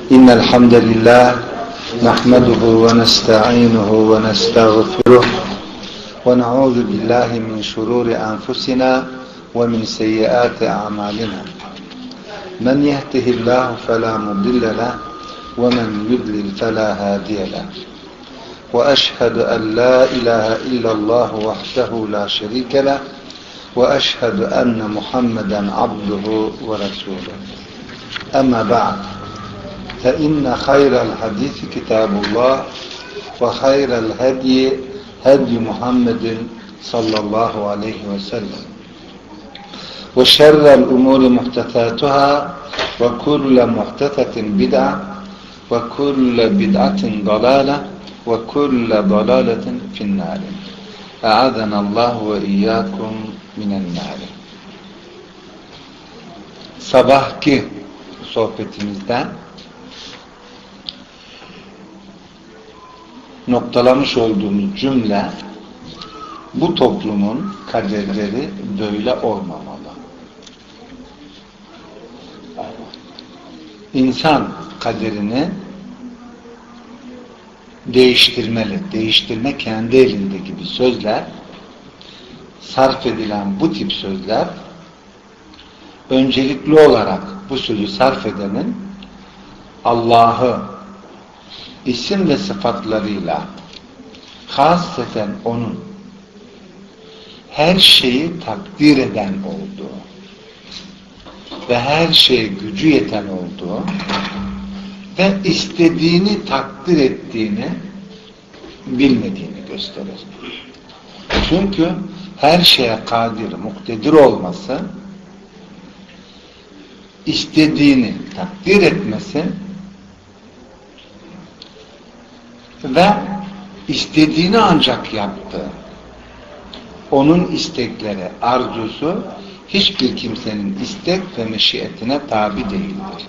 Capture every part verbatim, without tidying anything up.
إن الحمد لله نحمده ونستعينه ونستغفره ونعوذ بالله من شرور أنفسنا ومن سيئات أعمالنا من يهده الله فلا مضل له ومن يضلل فلا هادي له وأشهد أن لا إله إلا الله وحده لا شريك له وأشهد أن محمدا عبده ورسوله أما بعد فإن خير الحديث كتاب الله وخير الهدي هدي محمد صلى الله عليه وسلم وشر الأمور محدثاتها وكل محدثة بدعة وكل بدعة ضلالة وكل ضلالة في النار أعاذنا الله وإياكم من النار. Sabahki sohbetimizden noktalamış olduğumuz cümle, bu toplumun kaderleri böyle olmamalı. İnsan kaderini değiştirmeli. Değiştirme kendi elinde gibi sözler, sarf edilen bu tip sözler, öncelikli olarak bu sözü sarf edenin Allah'ı isim ve sıfatlarıyla, hasreten onun her şeyi takdir eden olduğu ve her şeye gücü yeten olduğu ve istediğini takdir ettiğini bilmediğini gösterir. Çünkü her şeye kadir, muktedir olması, istediğini takdir etmesi ve istediğini ancak yaptığı, onun istekleri, arzusu hiçbir kimsenin istek ve meşiyetine tabi değildir.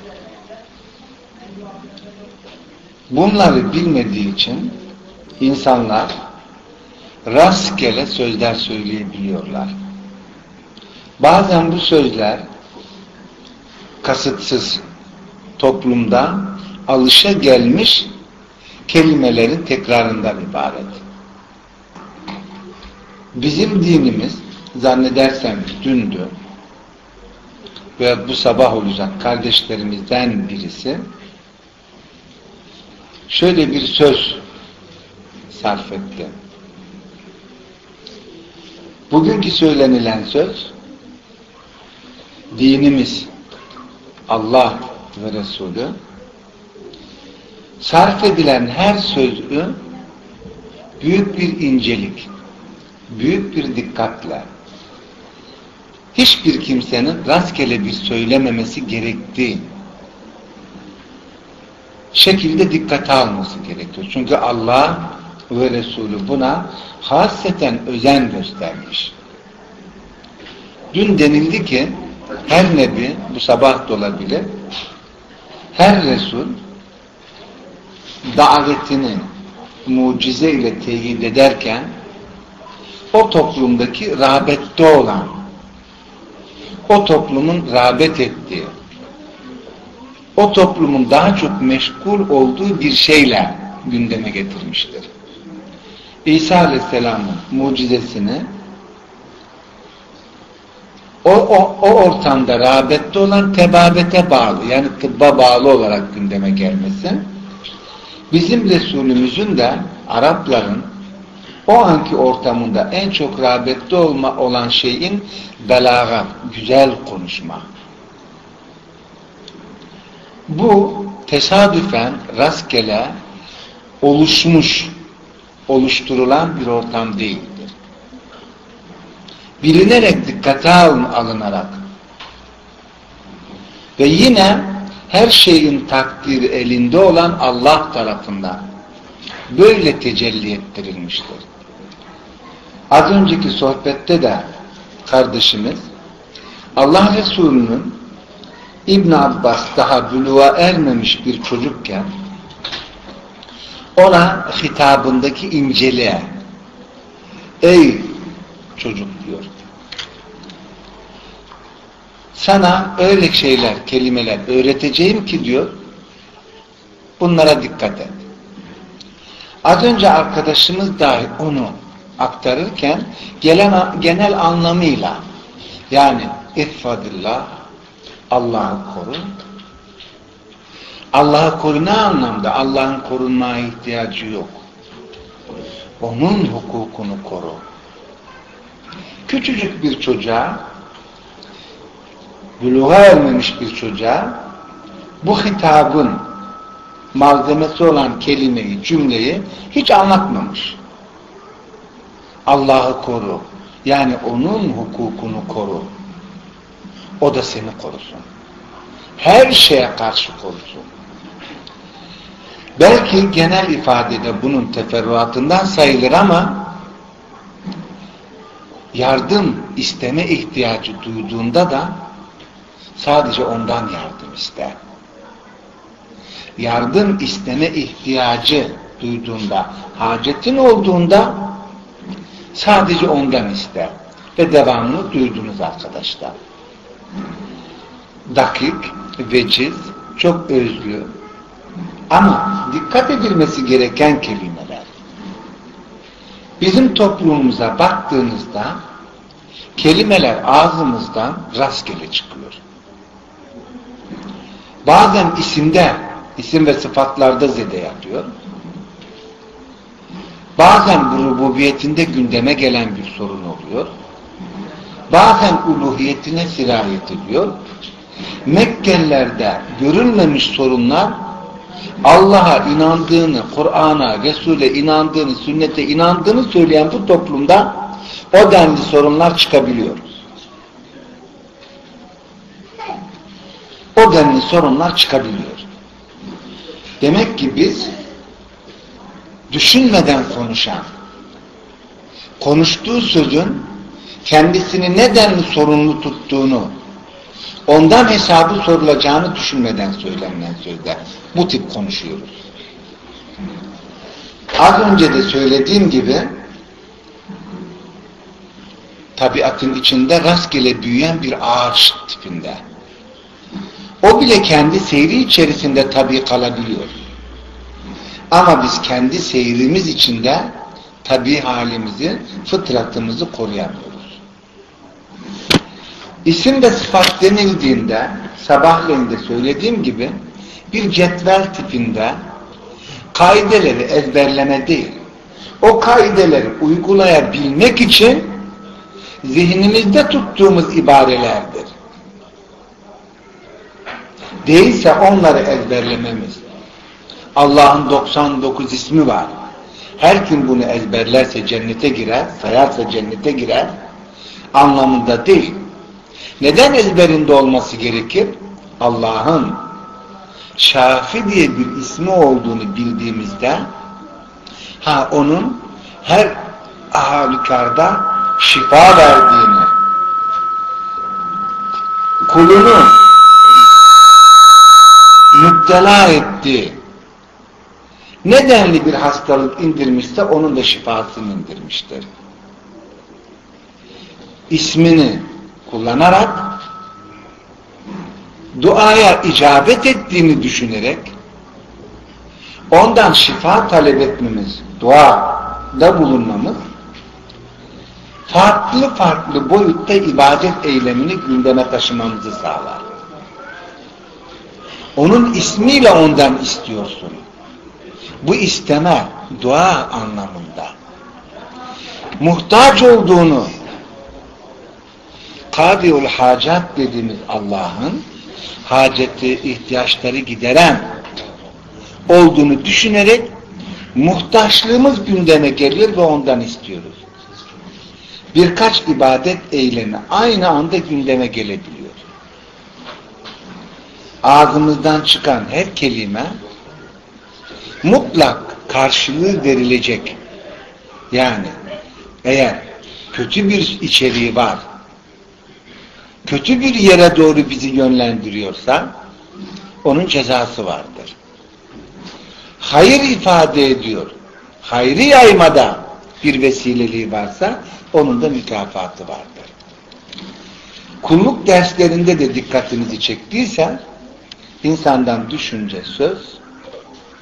Bunları bilmediği için insanlar rastgele sözler söyleyebiliyorlar. Bazen bu sözler kasıtsız, toplumda alışagelmiş kelimelerin tekrarından ibaret. Bizim dinimiz, zannedersem dündü ve bu sabah olacak kardeşlerimizden birisi şöyle bir söz sarf etti. Bugünkü söylenilen söz, dinimiz, Allah ve Resulü, sarf edilen her sözü büyük bir incelik, büyük bir dikkatle, hiçbir kimsenin rastgele bir söylememesi gerektiği şekilde dikkate alması gerekiyor. Çünkü Allah ve Resulü buna hasreten özen göstermiş. Dün denildi ki her nebi, bu sabah da olabilir, her Resul davetini mucize ile teyit ederken o toplumdaki rağbette olan, o toplumun rağbet ettiği, o toplumun daha çok meşgul olduğu bir şeyle gündeme getirmiştir. İsa Aleyhisselam'ın mucizesini o, o, o ortamda rağbette olan tebabete bağlı, yani tıbba bağlı olarak gündeme gelmesi, bizim Resulümüzün de Arapların o anki ortamında en çok rağbette olma olan şeyin belagat, güzel konuşma. Bu tesadüfen rastgele oluşmuş, oluşturulan bir ortam değildir. Bilinerek, dikkate alınarak ve yine her şeyin takdiri elinde olan Allah tarafından böyle tecelli ettirilmiştir. Az önceki sohbette de kardeşimiz Allah Resulü'nün İbn Abbas daha buluğa ermemiş bir çocukken ona hitabındaki inceliğe, ey çocuk diyor, sana öyle şeyler, kelimeler öğreteceğim ki diyor, Bunlara dikkat et. Az önce arkadaşımız dahi onu aktarırken gelen, genel anlamıyla yani ihfadillah, Allah'ı koru. Allah'ı koru ne anlamda? Allah'ın korunmaya ihtiyacı yok. Onun hukukunu koru. Küçücük bir çocuğa, buluğa ermemiş bir çocuğa bu hitabın malzemesi olan kelimeyi, cümleyi hiç anlatmamış. Allah'ı koru. Yani onun hukukunu koru. O da seni korusun. Her şeye karşı korusun. Belki genel ifadede bunun teferruatından sayılır ama yardım isteme ihtiyacı duyduğunda da sadece ondan yardım iste. Yardım isteme ihtiyacı duyduğunda, hacetin olduğunda sadece ondan iste. Ve devamlı duydunuz arkadaşlar. Dakik, veciz, çok özlü ama dikkat edilmesi gereken kelimeler. Bizim toplumumuza baktığınızda kelimeler ağzımızdan rastgele çıkıyor. Bazen isimde, isim ve sıfatlarda zede yapıyor. Bazen bu rububiyetinde gündeme gelen bir sorun oluyor. Bazen uluhiyetine sirayet ediyor. Mekkelilerde görülmemiş sorunlar Allah'a inandığını, Kur'an'a, Resul'e inandığını, sünnete inandığını söyleyen bu toplumda o denli sorunlar çıkabiliyor. O denli sorunlar çıkabiliyor. Demek ki biz düşünmeden konuşan, konuştuğu sözün kendisini nedenli sorumlu tuttuğunu, ondan hesabı sorulacağını düşünmeden söylenen sözler. Bu tip konuşuyoruz. Az önce de söylediğim gibi tabiatın içinde rastgele büyüyen bir ağaç tipinde. O bile kendi seyri içerisinde tabii kalabiliyor. Ama biz kendi seyrimiz içinde tabii halimizi, fıtratımızı koruyamıyoruz. İsim ve sıfat denildiğinde sabahleyin de söylediğim gibi bir cetvel tipinde kaideleri ezberleme değil, o kaideleri uygulayabilmek için zihnimizde tuttuğumuz ibarelerdir. Değilse onları ezberlememiz. Allah'ın doksan dokuz ismi var. Her kim bunu ezberlerse cennete girer, sayarsa cennete girer anlamında değil. Neden ezberinde olması gerekir? Allah'ın Şafi diye bir ismi olduğunu bildiğimizde ha onun her halükarda şifa verdiğini, kulunu müptela ettiği, nedenli bir hastalık indirmişse onun da şifasını indirmiştir. İsmini kullanarak duaya icabet ettiğini düşünerek ondan şifa talep etmemiz, duada bulunmamız farklı farklı boyutta ibadet eylemini gündeme taşımamızı sağlar. Onun ismiyle ondan istiyorsun. Bu isteme dua anlamında. Muhtaç olduğunu Kâdiul Hacat dediğimiz Allah'ın haceti, ihtiyaçları gideren olduğunu düşünerek muhtaçlığımız gündeme geliyor ve ondan istiyoruz. Birkaç ibadet eylemi aynı anda gündeme gelebiliyor. Ağzımızdan çıkan her kelime mutlak karşılığı verilecek. Yani eğer kötü bir içeriği var, kötü bir yere doğru bizi yönlendiriyorsa onun cezası vardır. Hayır ifade ediyor, hayrı yaymada bir vesileliği varsa onun da mükafatı vardır. Kulluk derslerinde de dikkatinizi çektiyse insandan düşünce, söz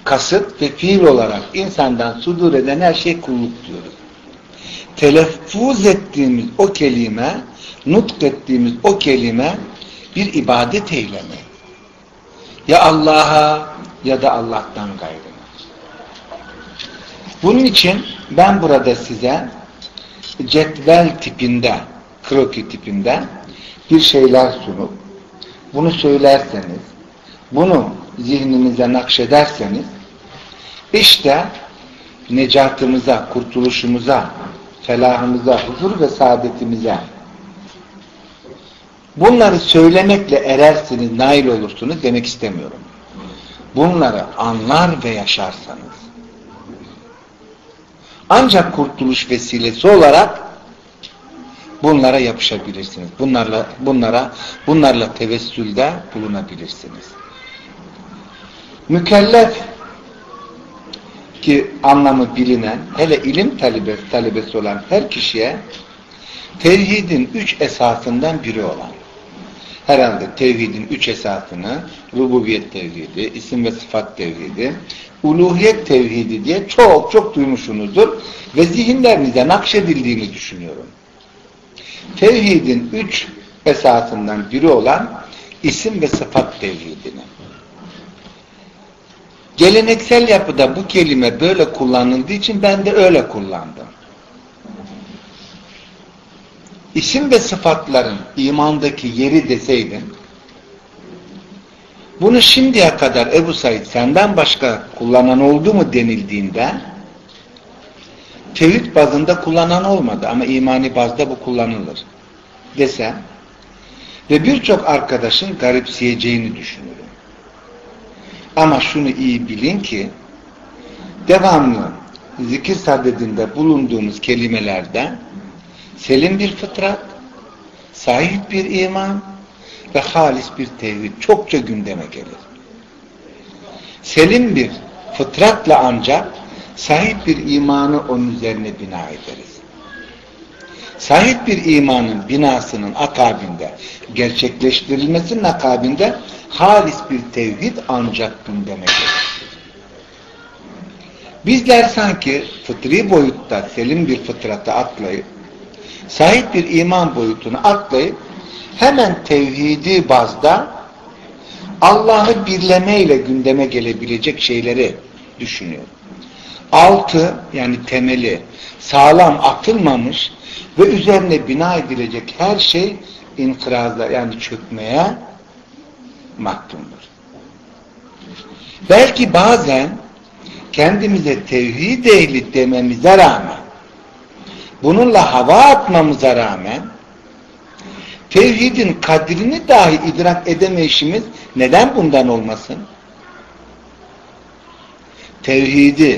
kasıt ve fiil olarak insandan sudur eden her şey kulluk diyoruz. Telaffuz ettiğimiz o kelime, nutk ettiğimiz o kelime bir ibadet eylemi. Ya Allah'a ya da Allah'tan gayrına. Bunun için ben burada size cetvel tipinde, kroki tipinde bir şeyler sunup bunu söylerseniz, bunu zihninize nakşederseniz işte necatımıza, kurtuluşumuza, felahımıza, huzur ve saadetimize bunları söylemekle erersiniz, nail olursunuz demek istemiyorum. Bunları anlar ve yaşarsanız ancak kurtuluş vesilesi olarak bunlara yapışabilirsiniz. Bunlarla bunlara bunlarla tevessülde bulunabilirsiniz. Mükellef ki anlamı bilinen, hele ilim talebesi, talebesi olan her kişiye tevhidin üç esasından biri olan, herhalde tevhidin üç esasını rububiyet tevhidi, isim ve sıfat tevhidi, uluhiyet tevhidi diye çok çok duymuşsunuzdur ve zihinlerinize nakşedildiğini düşünüyorum. Tevhidin üç esasından biri olan isim ve sıfat tevhidini. Geleneksel yapıda bu kelime böyle kullanıldığı için ben de öyle kullandım. İsim ve sıfatların imandaki yeri deseydim, bunu şimdiye kadar Ebu Said senden başka kullanan oldu mu denildiğinde tevhid bazında kullanan olmadı ama imani bazda bu kullanılır desem ve birçok arkadaşın garipseyeceğini düşünüyorum. Ama şunu iyi bilin ki devamlı zikir sadedinde bulunduğumuz kelimelerde selim bir fıtrat, sahip bir iman ve halis bir tevhid çokça gündeme gelir. Selim bir fıtratla ancak sahip bir imanı onun üzerine bina ederiz. Sahip bir imanın binasının akabinde, gerçekleştirilmesinin akabinde halis bir tevhid ancak gündeme gelir. Bizler sanki fıtri boyutta selim bir fıtratı atlayıp, sahip bir iman boyutunu atlayıp, hemen tevhidi bazda Allah'ı birlemeyle gündeme gelebilecek şeyleri düşünüyor. Altı, yani temeli sağlam atılmamış ve üzerine bina edilecek her şey inkırazla, yani çökmeye mahkumdur. Belki bazen kendimize tevhid ehli dememize rağmen, bununla hava atmamıza rağmen tevhidin kadrini dahi idrak edemeyişimiz neden bundan olmasın? Tevhidi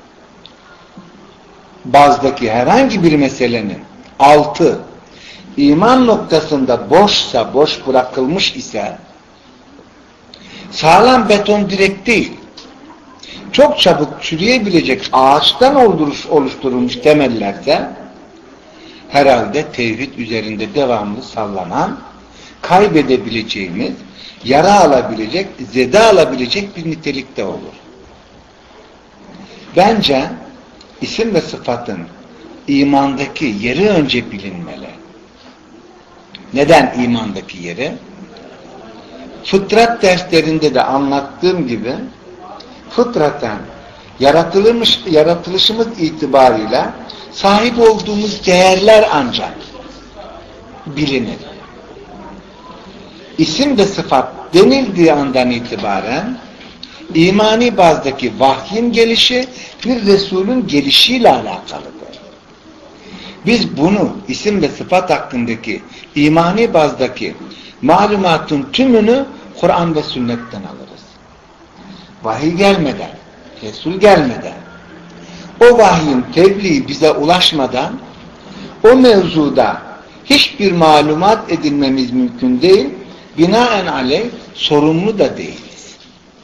bazdaki herhangi bir meselenin altı iman noktasında boşsa, boş bırakılmış ise sağlam beton direk değil, çok çabuk çürüyebilecek ağaçtan oluşturulmuş temellerse herhalde tevhid üzerinde devamlı sallanan, kaybedebileceğimiz, yara alabilecek, zede alabilecek bir nitelikte olur. Bence isim ve sıfatın imandaki yeri önce bilinmeli. Neden imandaki yeri? Fıtrat derslerinde de anlattığım gibi fıtraten yaratılmış, yaratılışımız itibarıyla sahip olduğumuz değerler ancak bilinir. İsim ve sıfat denildiği andan itibaren imani bazdaki vahyin gelişi bir Resulün gelişiyle alakalıdır. Biz bunu isim ve sıfat hakkındaki imani bazdaki malumatın tümünü Kur'an ve sünnetten alırız. Vahiy gelmeden, Resul gelmeden, o vahyin tebliği bize ulaşmadan o mevzuda hiçbir malumat edinmemiz mümkün değil, binaen aleyh sorumlu da değiliz.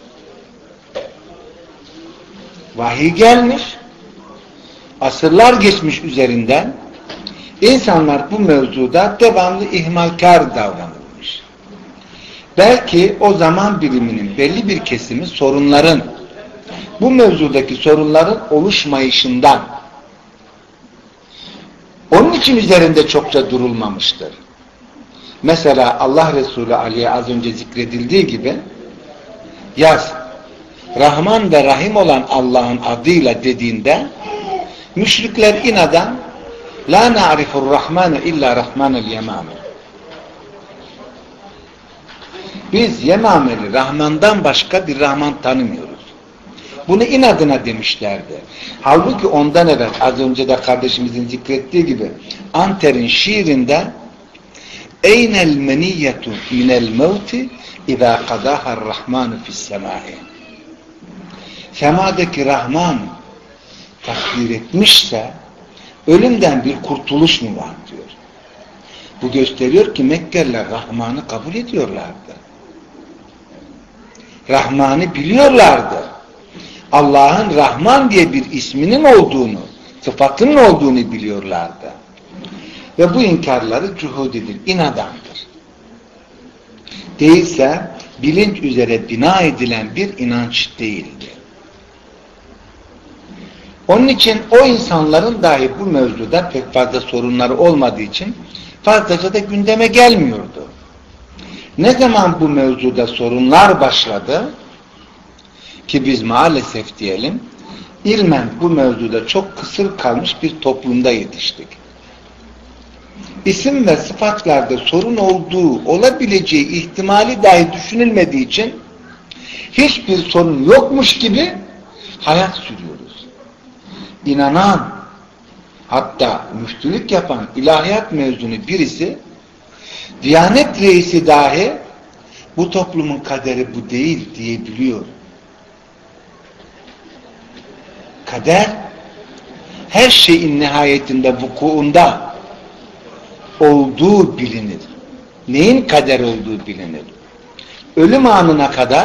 Vahiy gelmiş, asırlar geçmiş üzerinden insanlar bu mevzuda devamlı ihmalkar davranılmış. Belki o zaman biliminin belli bir kesimi sorunların bu mevzudaki sorunların oluşmayışından. Onun için üzerinde çokça durulmamıştır. Mesela Allah Resulü Ali'ye az önce zikredildiği gibi yaz, Rahman ve Rahim olan Allah'ın adıyla dediğinde müşrikler inadan la na'rifur rahmanu illa rahmanul yemame. Biz Yemameli Rahman'dan başka bir Rahman tanımıyoruz. Bunu inadına demişlerdi. Halbuki ondan evvel az önce de kardeşimizin zikrettiği gibi Anter'in şiirinde eynel meniyyetu minel mevti izâ kadâhar rahmanu fissemâhi. Semadaki Rahman takdir etmişse ölümden bir kurtuluş mu var diyor. Bu gösteriyor ki Mekkeliler Rahman'ı kabul ediyorlardı. Rahman'ı biliyorlardı. Allah'ın Rahman diye bir isminin olduğunu, sıfatının olduğunu biliyorlardı. Ve bu inkarları cuhudidir, inadandır. Değilse bilinç üzere bina edilen bir inanç değildi. Onun için o insanların dahi bu mevzuda pek fazla sorunları olmadığı için fazlaca da gündeme gelmiyordu. Ne zaman bu mevzuda sorunlar başladı ki biz maalesef diyelim ilmen bu mevzuda çok kısır kalmış bir toplumda yetiştik. İsim ve sıfatlarda sorun olduğu olabileceği ihtimali dahi düşünülmediği için hiçbir sorun yokmuş gibi hayat sürüyoruz. İnanan, hatta müftülük yapan ilahiyat mezunu birisi, Diyanet reisi dahi bu toplumun kaderi bu değil diyebiliyor. Kader her şeyin nihayetinde vukuunda olduğu bilinir. Neyin kader olduğu bilinir. Ölüm anına kadar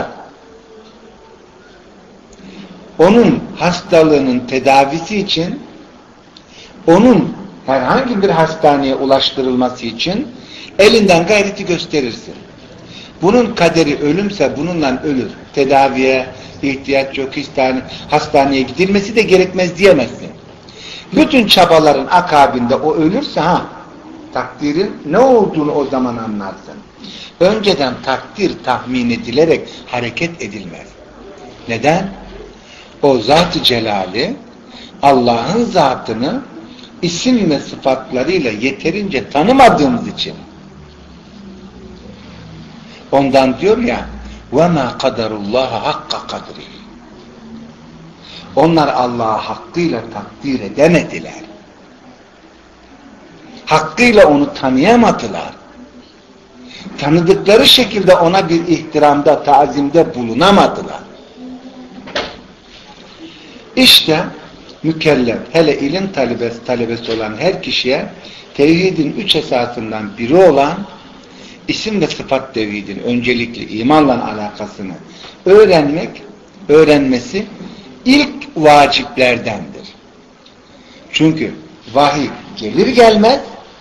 onun hastalığının tedavisi için onun herhangi bir hastaneye ulaştırılması için elinden gayreti gösterirsin. Bunun kaderi ölümse bununla ölür. Tedaviye ihtiyaç yok, hastane, hastaneye gidilmesi de gerekmez diyemezsin. Bütün çabaların akabinde o ölürse ha takdirin ne olduğunu o zaman anlarsın. Önceden takdir tahmin edilerek hareket edilmez. Neden? O Zat-ı Celali Allah'ın zatını isim ve sıfatlarıyla yeterince tanımadığımız için. Ondan diyor ya وَمَا قَدَرُ اللّٰهَ حَقَّ قَدْرِهِ. Onlar Allah'ı hakkıyla takdir edemediler. Hakkıyla onu tanıyamadılar. Tanıdıkları şekilde ona bir ihtiramda, tazimde bulunamadılar. İşte mükellef, hele ilim talebesi, talebesi olan her kişiye tevhidin üç esasından biri olan isim ve sıfat tevhidin öncelikli imanla alakasını öğrenmek, öğrenmesi ilk vaciplerdendir. Çünkü vahiy gelir gelmez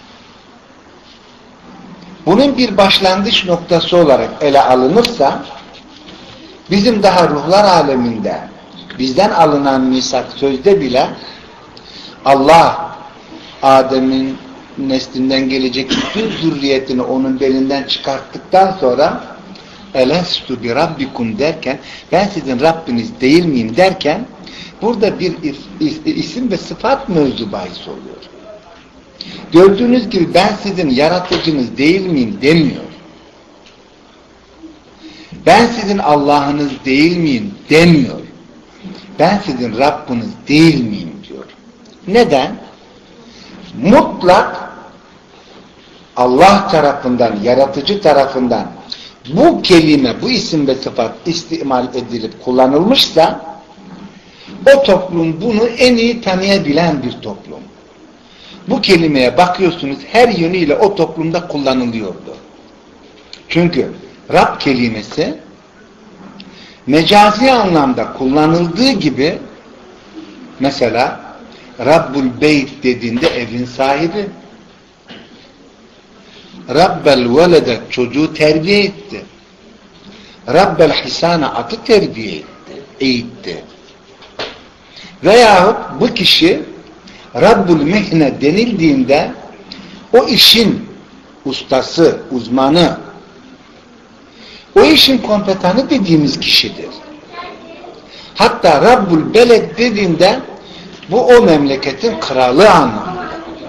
bunun bir başlangıç noktası olarak ele alınırsa bizim daha ruhlar aleminde bizden alınan misak sözde bile Allah Adem'in neslinden gelecek bütün zürriyetini onun belinden çıkarttıktan sonra elestu bi rabbikum derken ben sizin Rabbiniz değil miyim derken burada bir isim ve sıfat mevzu bahis oluyor. Gördüğünüz gibi ben sizin yaratıcınız değil miyim demiyor. Ben sizin Allah'ınız değil miyim demiyor. Ben sizin Rabbiniz değil miyim diyor. Neden? Mutlak Allah tarafından, yaratıcı tarafından bu kelime, bu isim ve sıfat istimal edilip kullanılmışsa o toplum bunu en iyi tanıyabilen bir toplum. Bu kelimeye bakıyorsunuz her yönüyle o toplumda kullanılıyordu. Çünkü Rab kelimesi mecazi anlamda kullanıldığı gibi mesela Rabbul Beyt dediğinde evin sahibi, Rabbel velede çocuğu terbiye etti, Rabbel Hisana atı terbiye etti, eğitti. Veyahut bu kişi Rabbul Mihne denildiğinde o işin ustası, uzmanı, o işin kompetanı dediğimiz kişidir. Hatta Rabbul Beled dediğinde bu o memleketin kralı anlamında.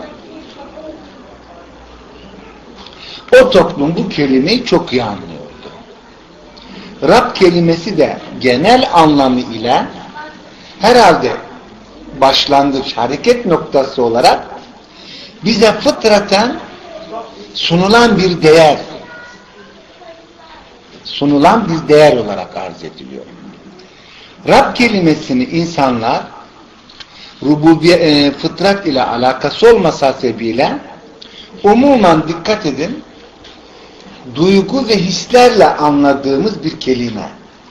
O toplum bu kelimeyi çok iyi anlıyordu. Rab kelimesi de genel anlamı ile herhalde başlangıç, hareket noktası olarak bize fıtraten sunulan bir değer, sunulan bir değer olarak arz ediliyor. Rab kelimesini insanlar rububiye, e, fıtrat ile alakası olması sebebiyle umuman dikkat edin, duygu ve hislerle anladığımız bir kelime.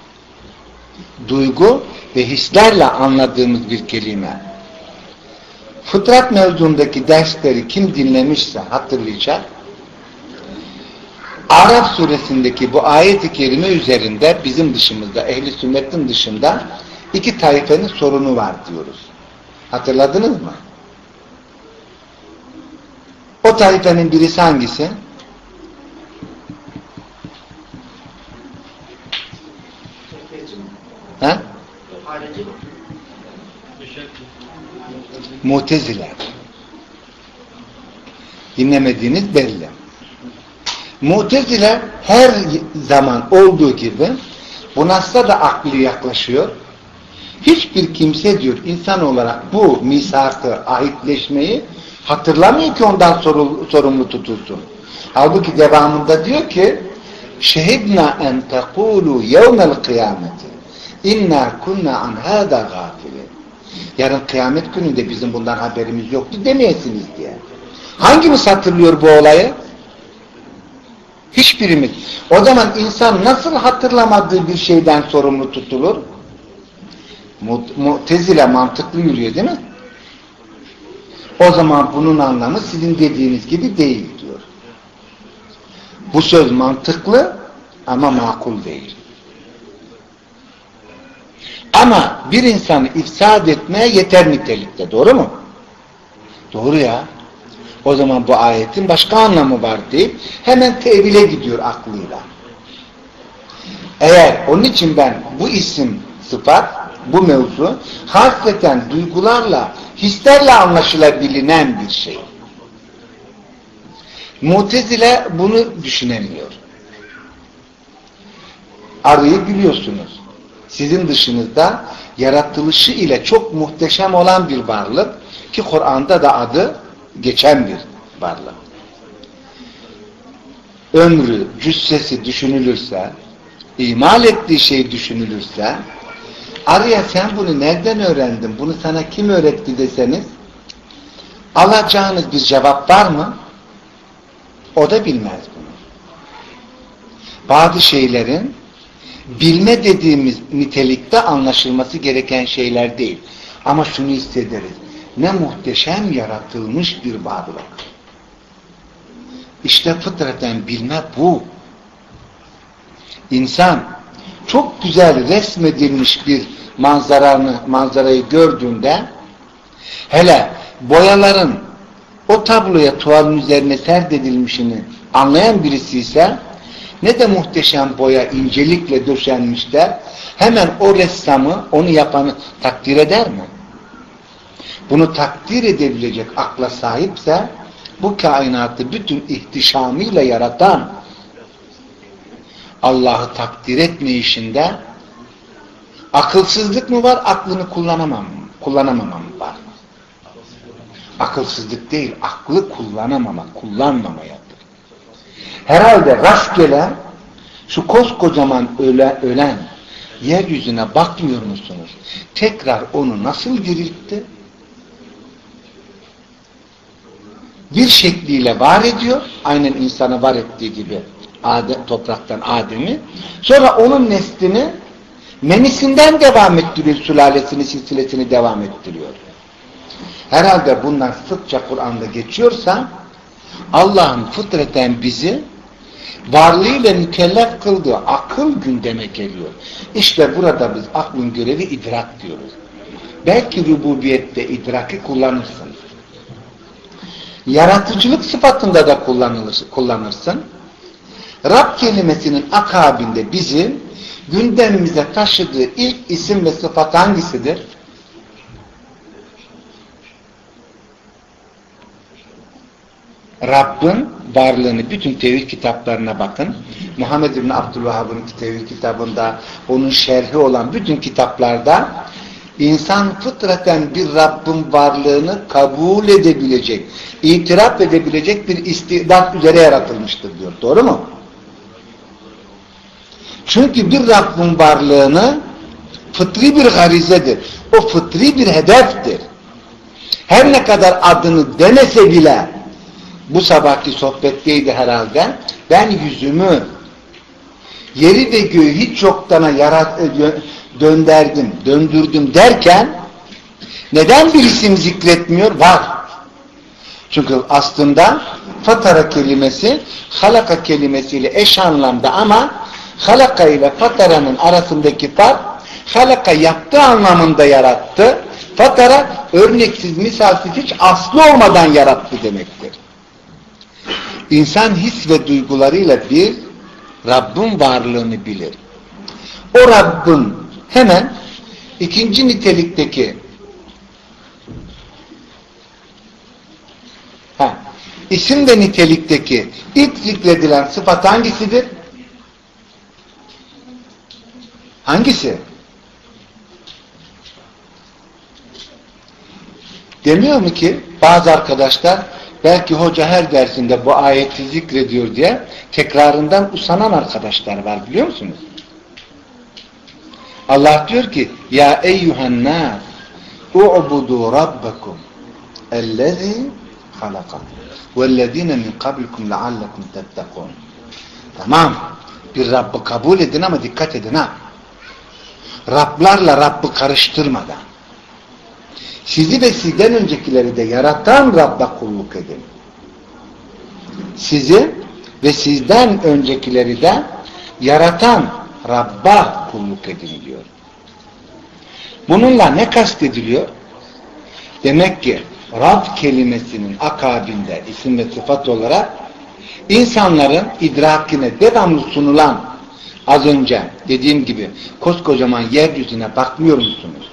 Duygu ve hislerle anladığımız bir kelime. Fıtrat mevzundaki dersleri kim dinlemişse hatırlayacak. Araf suresindeki bu ayet-i kerime üzerinde bizim dışımızda, ehli sünnetin dışında iki taifenin sorunu var diyoruz. Hatırladınız mı? O taifenin birisi hangisi? Ha? Mu'teziler. Dinlemediğiniz belli. Mu'teziler her zaman olduğu gibi bu nasla da aklı yaklaşıyor. Hiçbir kimse diyor insan olarak bu misakı, ahitleşmeyi hatırlamıyor ki ondan sorumlu tutulsun. Halbuki devamında diyor ki şehidna en tekulu yevmel kıyameti inna kunna an hâdâ gâfilin. Yarın kıyamet gününde bizim bundan haberimiz yoktu demeyesiniz diye. Hangimiz hatırlıyor bu olayı? Hiçbirimiz. O zaman insan nasıl hatırlamadığı bir şeyden sorumlu tutulur? Mu'tezile mantıklı yürüyor değil mi? O zaman bunun anlamı sizin dediğiniz gibi değil diyor. Bu söz mantıklı ama makul değil. Ama bir insanı ifsad etmeye yeter nitelikte. Doğru mu? Doğru ya. O zaman bu ayetin başka anlamı var deyip hemen tevile gidiyor aklıyla. Eğer onun için ben bu isim, sıfat, bu mevzu hasreten duygularla, hislerle anlaşılabilinen bir şey. Mu'tezile bunu düşünemiyor. Arıyı biliyorsunuz. Sizin dışınızda yaratılışı ile çok muhteşem olan bir varlık ki Kur'an'da da adı geçen bir varlık. Ömrü, cüssesi düşünülürse, imal ettiği şey düşünülürse, araya sen bunu nereden öğrendin, bunu sana kim öğretti deseniz, alacağınız bir cevap var mı? O da bilmez bunu. Bazı şeylerin bilme dediğimiz nitelikte anlaşılması gereken şeyler değil. Ama şunu hissederiz. Ne muhteşem yaratılmış bir varlık. İşte fıtraten bilme bu. İnsan çok güzel resmedilmiş bir manzaranı, manzarayı gördüğünde hele boyaların o tabloya tuvalin üzerine serdedilmişini anlayan birisi ise ne de muhteşem boya incelikle döşenmiş der, hemen o ressamı, onu yapanı takdir eder mi? Bunu takdir edebilecek akla sahipse bu kainatı bütün ihtişamıyla yaratan Allah'ı takdir etme işinde akılsızlık mı var, aklını kullanamam, kullanamamam var. Akılsızlık değil, aklı kullanamama, kullanmamayadır. Herhalde rastgele şu koskocaman öle, ölen yeryüzüne bakmıyor musunuz? Tekrar onu nasıl diriltti? Bir şekliyle var ediyor, aynen insanı var ettiği gibi Adem, topraktan Adem'i, sonra onun neslini menisinden devam ettiriyor, sülalesini, silsilesini devam ettiriyor. Herhalde bunlar sıkça Kur'an'da geçiyorsa Allah'ın fıtraten bizi varlığıyla mükellef kıldığı akıl gündeme geliyor. İşte burada biz aklın görevi idrak diyoruz. belki rububiyette idraki kullanırsın. Yaratıcılık sıfatında da kullanılır, kullanırsın. Rab kelimesinin akabinde bizim gündemimize taşıdığı ilk isim ve sıfat hangisidir? Rabb'in varlığını bütün tevhid kitaplarına bakın. Muhammed İbni Abdülvahhab'ın tevhid kitabında, onun şerhi olan bütün kitaplarda insan fıtraten bir Rabb'in varlığını kabul edebilecek, itiraf edebilecek bir istidat üzere yaratılmıştır diyor. Doğru mu? Çünkü bir Rabb'in varlığını fıtri bir garizedir. O fıtri bir hedeftir. Her ne kadar adını demese bile, bu sabahki sohbetteydi herhalde, ben yüzümü yeri ve göğü hiç yoktana yarat, dönderdim, döndürdüm derken neden bir isim zikretmiyor? Var. Çünkü aslında fatara kelimesi halaka kelimesiyle eş anlamda, ama halaka ile fataranın arasındaki fark, halaka yaptığı anlamında yarattı. Fatara örneksiz, misalsiz, hiç aslı olmadan yarattı demektir. İnsan his ve duygularıyla bir Rabbin varlığını bilir. O Rabbin hemen ikinci nitelikteki ha, isim ve nitelikteki ilk zikredilen sıfat hangisidir? Hangisi? Demiyor mu ki bazı arkadaşlar, belki hoca her dersinde bu ayeti zikrediyor diye tekrarından usanan arkadaşlar var, biliyor musunuz? Allah diyor ki ya eyyuhennâs u'budu rabbakum ellezî halakakum vellezîne min kablikum leallekum tettekûn. Tamam, bir Rabb'i kabul edin ama dikkat edin ha. Rablarla Rabb'i karıştırmadan. Sizi ve sizden öncekileri de yaratan Rabb'a kulluk edin. Sizi ve sizden öncekileri de yaratan Rabb'a kulluk edin diyor. Bununla ne kastediliyor? Demek ki Rab kelimesinin akabinde isim ve sıfat olarak insanların idrakine devamlı sunulan, az önce dediğim gibi koskocaman yeryüzüne bakmıyor musunuz?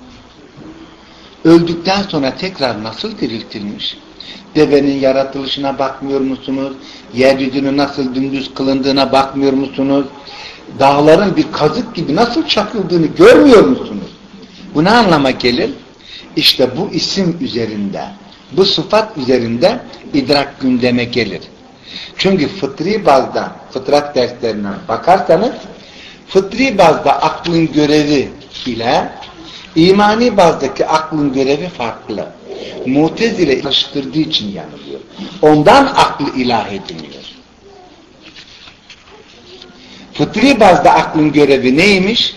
Öldükten sonra tekrar nasıl diriltilmiş? Devenin yaratılışına bakmıyor musunuz? Yeryüzünün nasıl dümdüz kılındığına bakmıyor musunuz? Dağların bir kazık gibi nasıl çakıldığını görmüyor musunuz? Bu ne anlama gelir? İşte bu isim üzerinde, bu sıfat üzerinde idrak gündeme gelir. Çünkü fıtri bazda, fıtrat derslerine bakarsanız, fıtri bazda aklın görevi ile İmani bazdaki aklın görevi farklı. Mu'tezile karıştırdığı için yanılıyor. Ondan aklı ilah ediliyor. Fıtri bazda aklın görevi neymiş?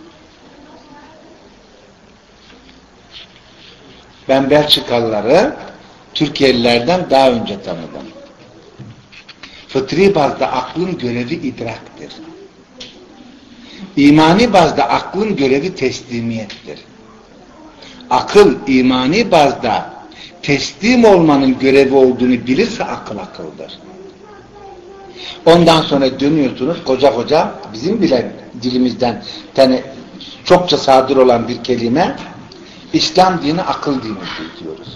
Ben Belçikalıları Türkiye'lilerden daha önce tanıdım. Fıtri bazda aklın görevi idraktır. İmani bazda aklın görevi teslimiyettir. Akıl imani bazda teslim olmanın görevi olduğunu bilirse akıl akıldır. Ondan sonra dönüyorsunuz koca koca bizim bile dilimizden tane çokça sadır olan bir kelime, İslam dini akıl dini diyoruz.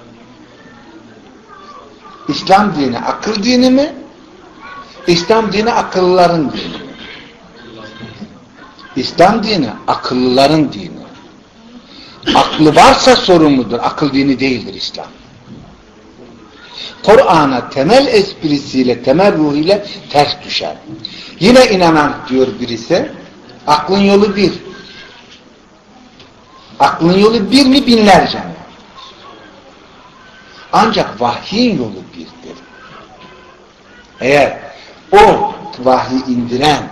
İslam dini akıl dini mi? İslam dini akıllıların dini mi? İslam dini akıllıların dini. Aklı varsa sorumludur. Akıl dini değildir İslam. Kur'an'a temel esprisiyle, temel ruhuyla ters düşer. Yine inanan diyor birisi, aklın yolu bir. Aklın yolu bir mi, binlerce mi? Ancak vahyin yolu birdir. Eğer o vahyi indiren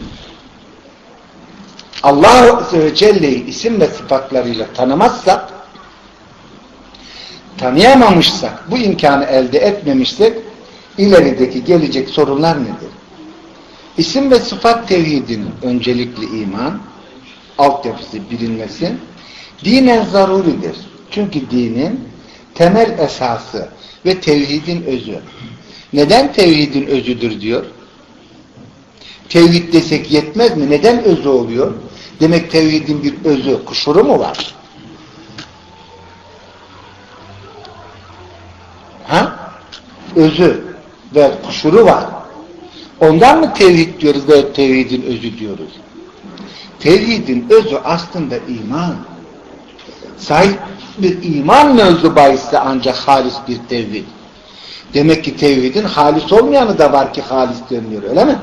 Allah Azze ve Celle'yi isim ve sıfatlarıyla tanımazsak, tanıyamamışsak, bu imkanı elde etmemişsek, ilerideki gelecek sorunlar nedir? İsim ve sıfat tevhidinin öncelikli iman, altyapısı bilinmesi dinen zaruridir. Çünkü dinin temel esası ve tevhidin özü. Neden tevhidin özüdür diyor? Tevhid desek yetmez mi? Neden özü oluyor? Demek tevhidin bir özü, kuşuru mu var? Ha? Özü ve kuşuru var. Ondan mı tevhid diyoruz ve tevhidin özü diyoruz? Tevhidin özü aslında iman. Sahip bir iman mevzu bahisse ancak halis bir tevhid. Demek ki tevhidin halis olmayanı da var ki halis deniliyor, öyle mi?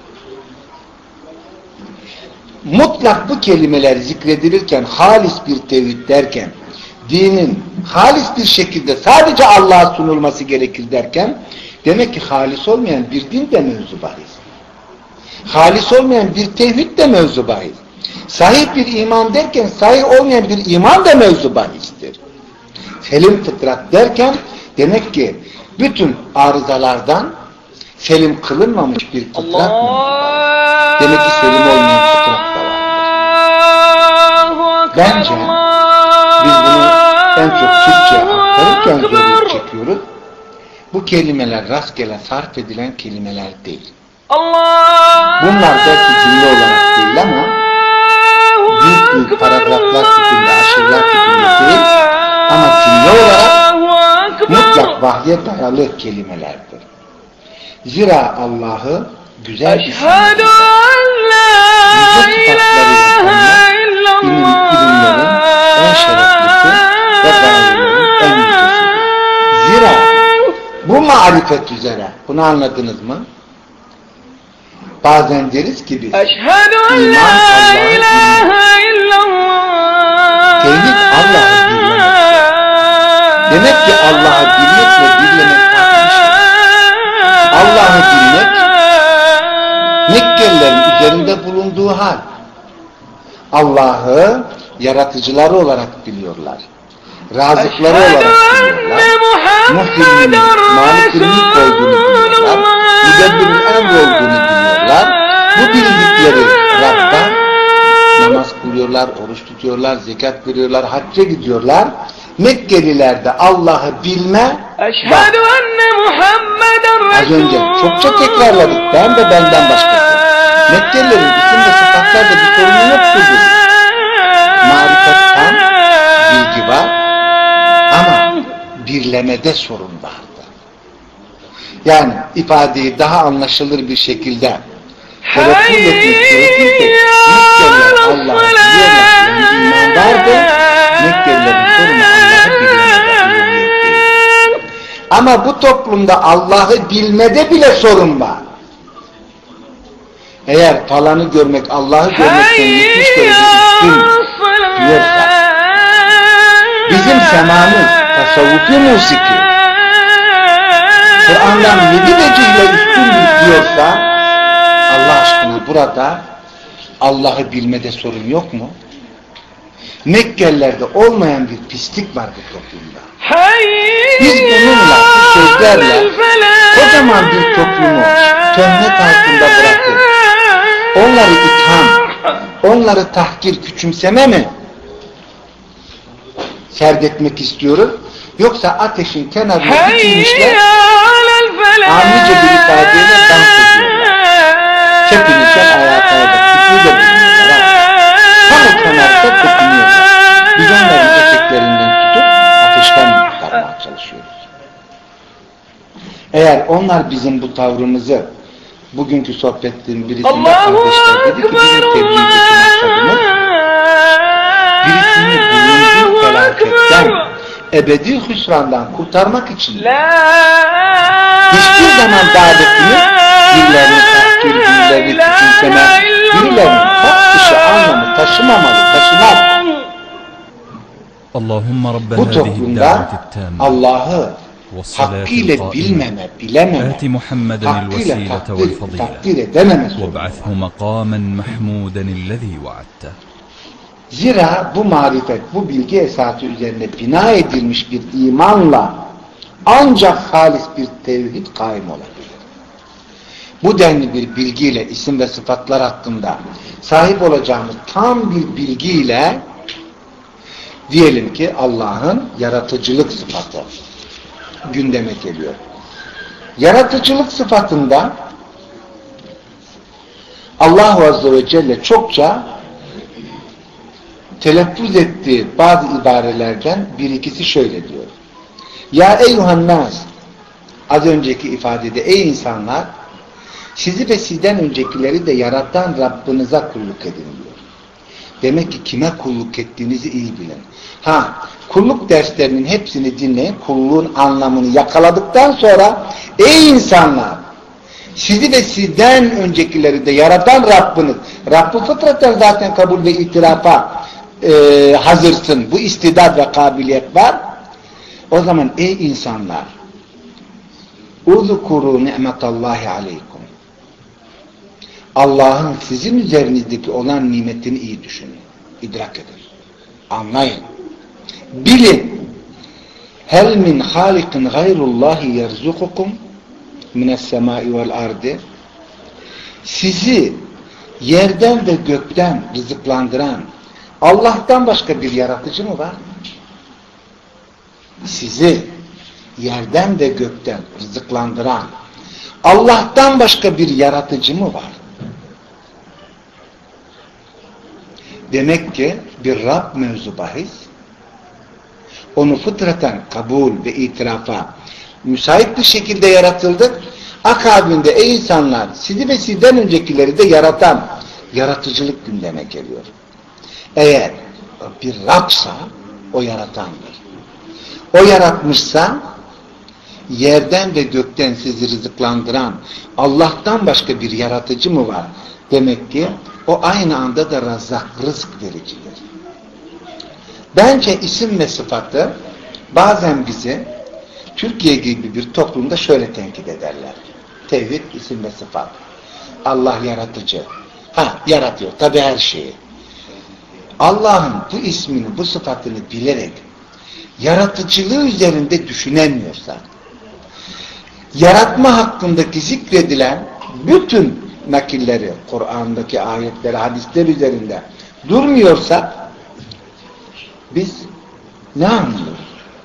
Mutlak bu kelimeler zikredilirken halis bir tevhid derken, dinin halis bir şekilde sadece Allah'a sunulması gerekir derken, demek ki halis olmayan bir din de mevzu bahis. Halis olmayan bir tevhid de mevzu bahis. Sahih bir iman derken sahih olmayan bir iman da mevzu bahistir. Selim fıtrat derken demek ki bütün arızalardan selim kılınmamış bir fıtrat mı? Demek ki selim olmayan fıtrat da vardır. Bence biz bunu en çok Türkçe'ye aktarırken zorluk çekiyoruz. Bu kelimeler rastgele sarf edilen kelimeler değil. Bunlar belki cümle olarak değil ama büyük büyük paragraflar tipinde, aşırılar tipinde değil ama cümle olarak mutlak vahye dayalı kelimelerdir. Zira Allah'ı güzel bir sanatçı, yüce sıfatlarıyla tanımak, ilimlerin en şereflisi ve dairelerin en yücesidir. Zira bu marifet üzere, bunu anladınız mı? Bazen deriz ki biz, iman Allah'ı bilmek. Tevhid Allah'ı bilmek. Demek ki Allah'ı bilmek ve birlemek farklıdır. Allah'ı bilmek, Mekkelilerin üzerinde bulunduğu hal. Allah'ı yaratıcıları olarak biliyorlar. Razıkları olarak biliyorlar. Muhtemelen Malik-i Mülk olduğunu biliyorlar. Müdebbir-ül emr olduğunu biliyorlar. Bu bildikleri Rab'dan namaz kılıyorlar, oruç tutuyorlar, zekat veriyorlar, hacca gidiyorlar. Mekkelilerde Allah'ı bilme var. Az önce çokça tekrarladık. Ben de benden başkası. Mekkelilerin isim ve sıfatlarda bir sorunu yoktur. Marifet tam, bilgi var ama birlemede sorun vardı. Yani ifadeyi daha anlaşılır bir şekilde terekkül etmek gerekirse Mekkeliler Allah'ı biliyorlar, yani iman vardı. Mekkelilerin sorunu Allah'ı bilmede, değil. Ama bu toplumda Allah'ı bilmede bile sorun var. Eğer falanı görmek Allah'ı görmekten yetmiş derece üstün diyorsa, bizim semamız tasavvufi musiki Kur'an'dan yedi vecihle üstündür diyorsa, Allah aşkına burada Allah'ı bilmede sorun yok mu? Mekkelilerde olmayan bir pislik var bu toplumda. Biz bununla, bu sözlerle kocaman bir toplumu töhmet altında bırakıp onları itham, onları tahkir, küçümseme mi serdetmek istiyoruz? Yoksa ateşin kenarına dikilmişler, amice bir ifadeyle dans ediyorlar. Çepinirken ayağa kaydık, küçüğü de bilmiyorlar. Tam o kenarda dokunuyorlar. Biz onların eteklerinden tutup ateşten kurtarmaya çalışıyoruz. Eğer onlar bizim bu tavrımızı, bugünkü sohbetlerin birisinde kardeşler dedi ki bizim tebliğdeki maksadımız birisini bulunduğu felaketten, ebedi hüsrandan kurtarmak için hiçbir zaman davetimiz birilerini tahkir, birilerini küçümseme, birilerinin hak dışı anlamı taşımamalı, taşımaz. Bu toplumda Allah'ı hakkıyla bilmeme, bilememe, hakkıyla takdir, takdir edememe sorumludur. Zira bu marifet, bu bilgi esası üzerine bina edilmiş bir imanla ancak halis bir tevhid kaim olabilir. Bu denli bir bilgiyle isim ve sıfatlar hakkında sahip olacağımız tam bir bilgiyle diyelim ki Allah'ın yaratıcılık sıfatı gündeme geliyor. Yaratıcılık sıfatında Allah Azze ve Celle çokça telaffuz ettiği bazı ibarelerden bir ikisi şöyle diyor. Ya eyyuhannâs, az önceki ifadede ey insanlar, sizi ve sizden öncekileri de yaratan Rabbinize kulluk edin diyor. Demek ki kime kulluk ettiğinizi iyi bilin. Ha, kulluk derslerinin hepsini dinleyin, kulluğun anlamını yakaladıktan sonra ey insanlar, sizi ve sizden öncekileri de yaratan Rabbiniz, Rabb-ı fıtraten zaten kabul ve itirafa e, hazırsın, bu istidat ve kabiliyet var. O zaman ey insanlar, uzkuru ni'metallahi aleykum, Allah'ın sizin üzerinizdeki olan nimetini iyi düşünün, idrak edin, anlayın, bilin. Hel min halikin gayrullahi yerzukukum mines semai vel ardi, sizi yerden ve gökten rızıklandıran Allah'tan başka bir yaratıcı mı var? Sizi yerden ve gökten rızıklandıran Allah'tan başka bir yaratıcı mı var? Demek ki bir Rab mevzu bahis, onu fıtraten kabul ve itirafa müsait bir şekilde yaratıldık. Akabinde ey insanlar, sizi ve sizden öncekileri de yaratan yaratıcılık gündeme geliyor. Eğer bir Rab'sa o yaratandır. O yaratmışsa yerden ve gökten sizi rızıklandıran Allah'tan başka bir yaratıcı mı var? Demek ki o aynı anda da Razzak, rızık vericidir. Bence isim ve sıfatı bazen bizi Türkiye gibi bir toplumda şöyle tenkit ederler. Tevhid, isim ve sıfat. Allah yaratıcı. Ha, yaratıyor. Tabi her şeyi. Allah'ın bu ismini, bu sıfatını bilerek yaratıcılığı üzerinde düşünemiyorsa, yaratma hakkındaki zikredilen bütün nakilleri, Kur'an'daki ayetleri, hadisler üzerinde durmuyorsa biz ne anlıyoruz?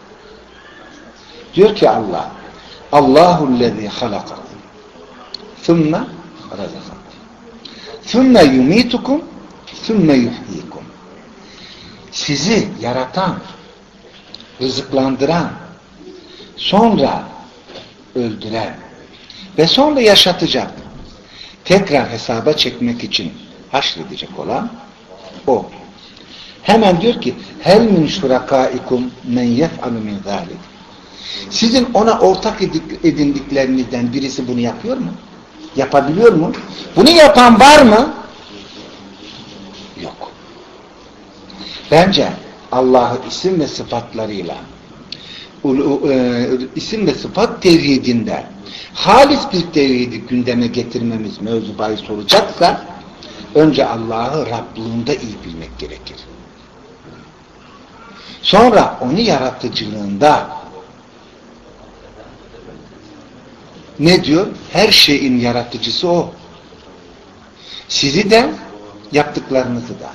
Diyor ki Allah, Allahu'llezî halakakum thumme razakakum thumme yumitukum thumme yuhyikum. Sizi yaratan, rızıklandıran, sonra öldüren ve sonra yaşatacak, tekrar hesaba çekmek için haşredecek olan o. Hemen diyor ki hel min şurakaikum men yef'alu min zâlik. Sizin ona ortak edindiklerinizden birisi bunu yapıyor mu? Yapabiliyor mu? Bunu yapan var mı? Yok. Bence Allah'ı isim ve sıfatlarıyla isim ve sıfat tevhidinde halis bir tevhidi gündeme getirmemiz mevzu bahis olacaksa önce Allah'ı Rablığında iyi bilmek gerekir. Sonra onu yaratıcılığında ne diyor? Her şeyin yaratıcısı o. Sizi de yaptıklarınızı da.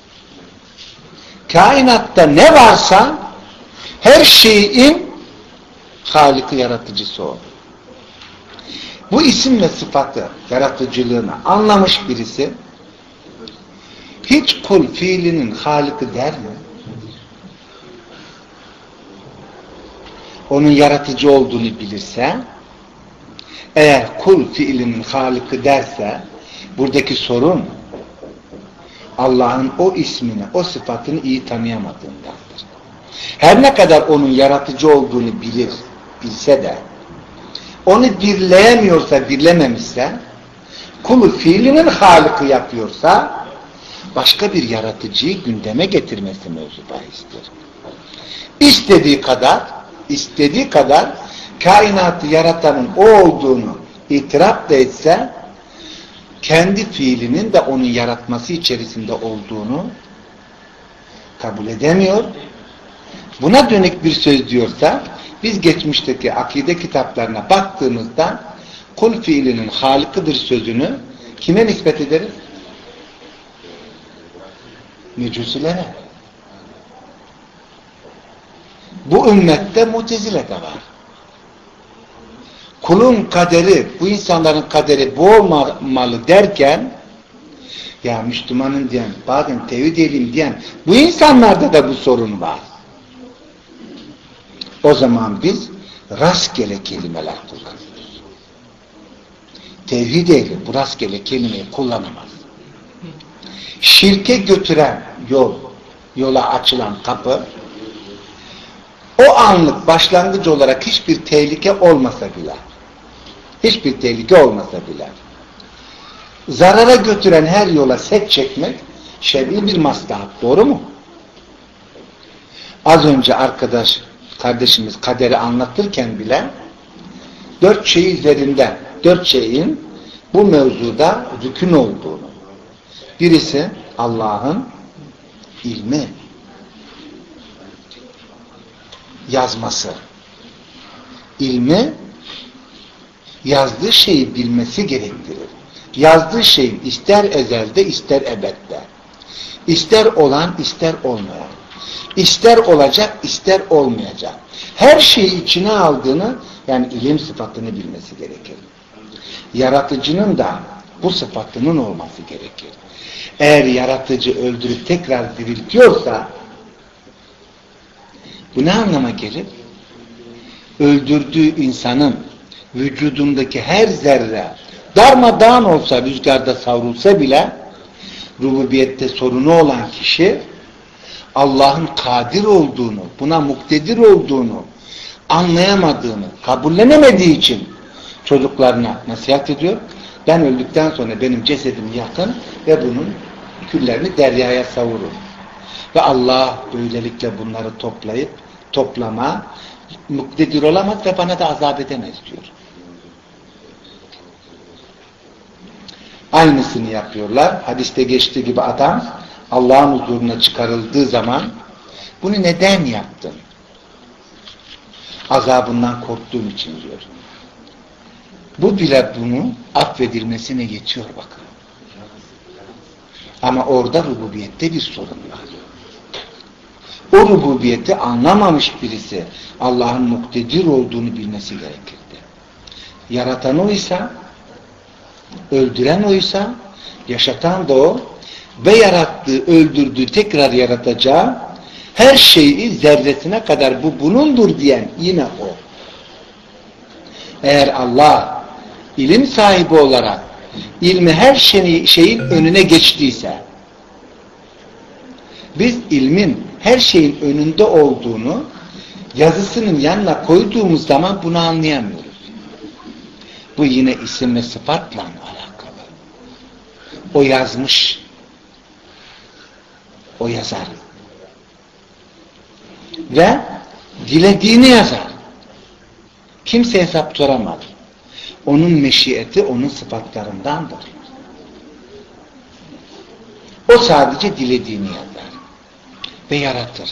Kainatta ne varsa her şeyin Halık-ı yaratıcısı o. Bu isim ve sıfatı yaratıcılığını anlamış birisi hiç kul fiilinin Halık'ı der mi? Onun yaratıcı olduğunu bilirse, eğer kul fiilinin Halık'ı derse, buradaki sorun Allah'ın o ismini, o sıfatını iyi tanıyamadığındandır. Her ne kadar onun yaratıcı olduğunu bilir, bilse de, onu birleyemiyorsa, birlememişse, kulu fiilinin Halık'ı yapıyorsa, başka bir yaratıcıyı gündeme getirmesi mevzu bahistir. İstediği kadar, istediği kadar kainatı yaratanın o olduğunu itiraf da etse, kendi fiilinin de onun yaratması içerisinde olduğunu kabul edemiyor. Buna dönük bir söz diyorsa, biz geçmişteki akide kitaplarına baktığımızda kul fiilinin Halık'ıdır sözünü kime nispet ederiz? Mecusilere. Bu ümmette Mutezile'de var. Kulun kaderi, bu insanların kaderi bu olmamalı derken, ya Müslümanın diyen, bazen tevhid edelim diyen, bu insanlarda da bu sorun var. O zaman biz rastgele kelimeler kullanıyoruz. Tevhid ehli bu rastgele kelimeyi kullanamaz. Şirke götüren yol, yola açılan kapı, o anlık başlangıç olarak hiçbir tehlike olmasa bile, hiçbir tehlike olmasa bile, zarara götüren her yola set çekmek şer'i bir maslahat, doğru mu? Az önce arkadaş, kardeşimiz kaderi anlatırken bile dört şey üzerinde, dört şeyin bu mevzuda rükün olduğunu, birisi Allah'ın ilmi, yazması, ilmi yazdığı şeyi bilmesi gerektirir. Yazdığı şey ister ezelde ister ebedde, ister olan ister olmayan, ister olacak ister olmayacak, her şeyi içine aldığını, yani ilim sıfatını bilmesi gerekir. Yaratıcının da bu sıfatının olması gerekir. Eğer yaratıcı öldürüp tekrar diriltiyorsa bu ne anlama gelir? Öldürdüğü insanın vücudundaki her zerre darmadağın olsa, rüzgarda savrulsa bile rububiyette sorunu olan kişi Allah'ın kadir olduğunu, buna muktedir olduğunu anlayamadığını, kabullenemediği için çocuklarına nasihat ediyor. Ben öldükten sonra benim cesedimi yakın ve bunun küllerini deryaya savurun. Ve Allah böylelikle bunları toplayıp toplama muktedir olamaz ve bana da azap edemez diyor. Aynısını yapıyorlar. Hadiste geçtiği gibi adam Allah'ın huzuruna çıkarıldığı zaman bunu neden yaptın? Azabından korktuğum için diyor. Bu bile bunu affedilmesine geçiyor bakın. Ama orada rububiyette bir sorun var. O rububiyeti anlamamış birisi Allah'ın muktedir olduğunu bilmesi gerekirdi. Yaratan oysa, öldüren oysa, yaşatan da o ve yarattığı, öldürdüğü, tekrar yaratacağı her şeyi zerresine kadar bu bunundur diyen yine o. Eğer Allah ilim sahibi olarak ilmi her şeyi, şeyin önüne geçtiyse, biz ilmin her şeyin önünde olduğunu yazısının yanına koyduğumuz zaman bunu anlayamıyoruz. Bu yine isim ve sıfatla alakalı. O yazmış, o yazar ve dilediğini yazar. Kimse hesap soramaz. Onun meşiyeti onun sıfatlarındandır. O sadece dilediğini yazar ve yaratır.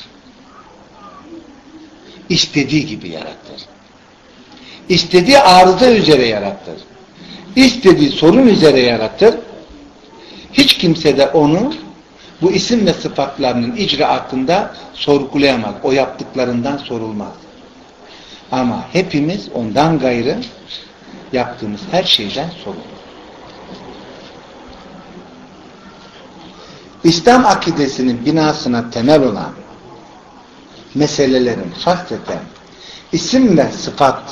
İstediği gibi yaratır. İstediği arıza üzere yaratır. İstediği sorun üzere yaratır. Hiç kimse de onu bu isim ve sıfatlarının icraatında sorgulayamaz. O yaptıklarından sorulmaz. Ama hepimiz ondan gayrı yaptığımız her şeyden sorumlu. İslam akidesinin binasına temel olan meselelerin hasreten isim ve sıfat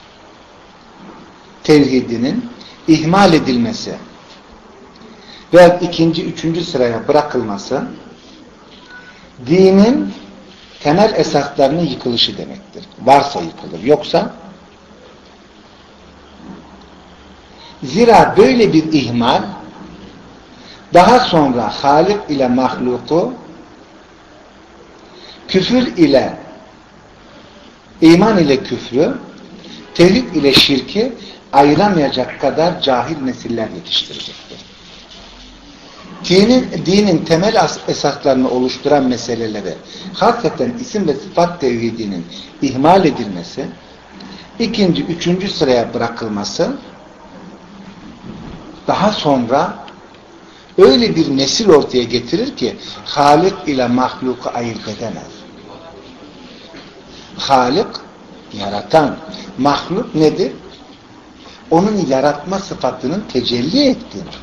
tevhidinin ihmal edilmesi ve ikinci, üçüncü sıraya bırakılması dinin temel esaslarının yıkılışı demektir. Varsa yıkılır, yoksa zira böyle bir ihmal daha sonra Halik ile mahluku, küfür ile iman ile küfrü, tevhid ile şirki ayıramayacak kadar cahil nesiller yetiştirecektir. Dinin, dinin temel esaslarını oluşturan meseleleri, hasreten isim ve sıfat tevhidinin ihmal edilmesi, ikinci, üçüncü sıraya bırakılması, daha sonra öyle bir nesil ortaya getirir ki Halik ile mahluku ayırt edemez. Halik, yaratan. Mahluk nedir? Onun yaratma sıfatının tecelli ettiğidir.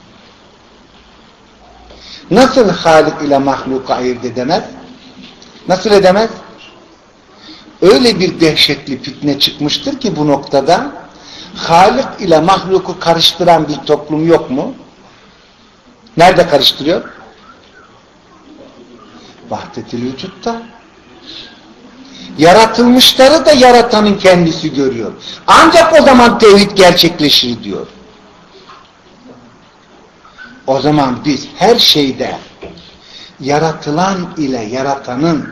Nasıl Halik ile mahluku ayırt edemez? Nasıl edemez? Öyle bir dehşetli fitne çıkmıştır ki bu noktada Halik ile mahluku karıştıran bir toplum yok mu? Nerede karıştırıyor? Vahdetül vücutta. Yaratılmışları da yaratanın kendisi görüyor. Ancak o zaman tevhid gerçekleşir diyor. O zaman biz her şeyde yaratılan ile yaratanın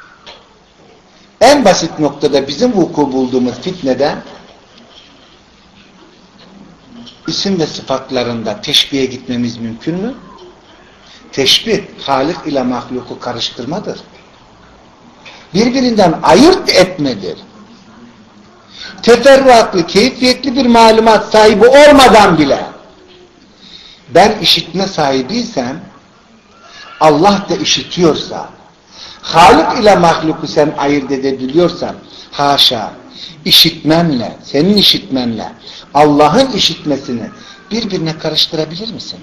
en basit noktada bizim vuku bulduğumuz fitnede isim ve sıfatlarında teşbihe gitmemiz mümkün mü? Teşbih, Halik ile mahluku karıştırmadır. Birbirinden ayırt etmedir. Teferruatlı, keyfiyetli bir malumat sahibi olmadan bile ben işitme sahibiysem, Allah da işitiyorsa, Halik ile mahluku sen ayırt edebiliyorsan, haşa, işitmenle, senin işitmenle, Allah'ın işitmesini birbirine karıştırabilir misin?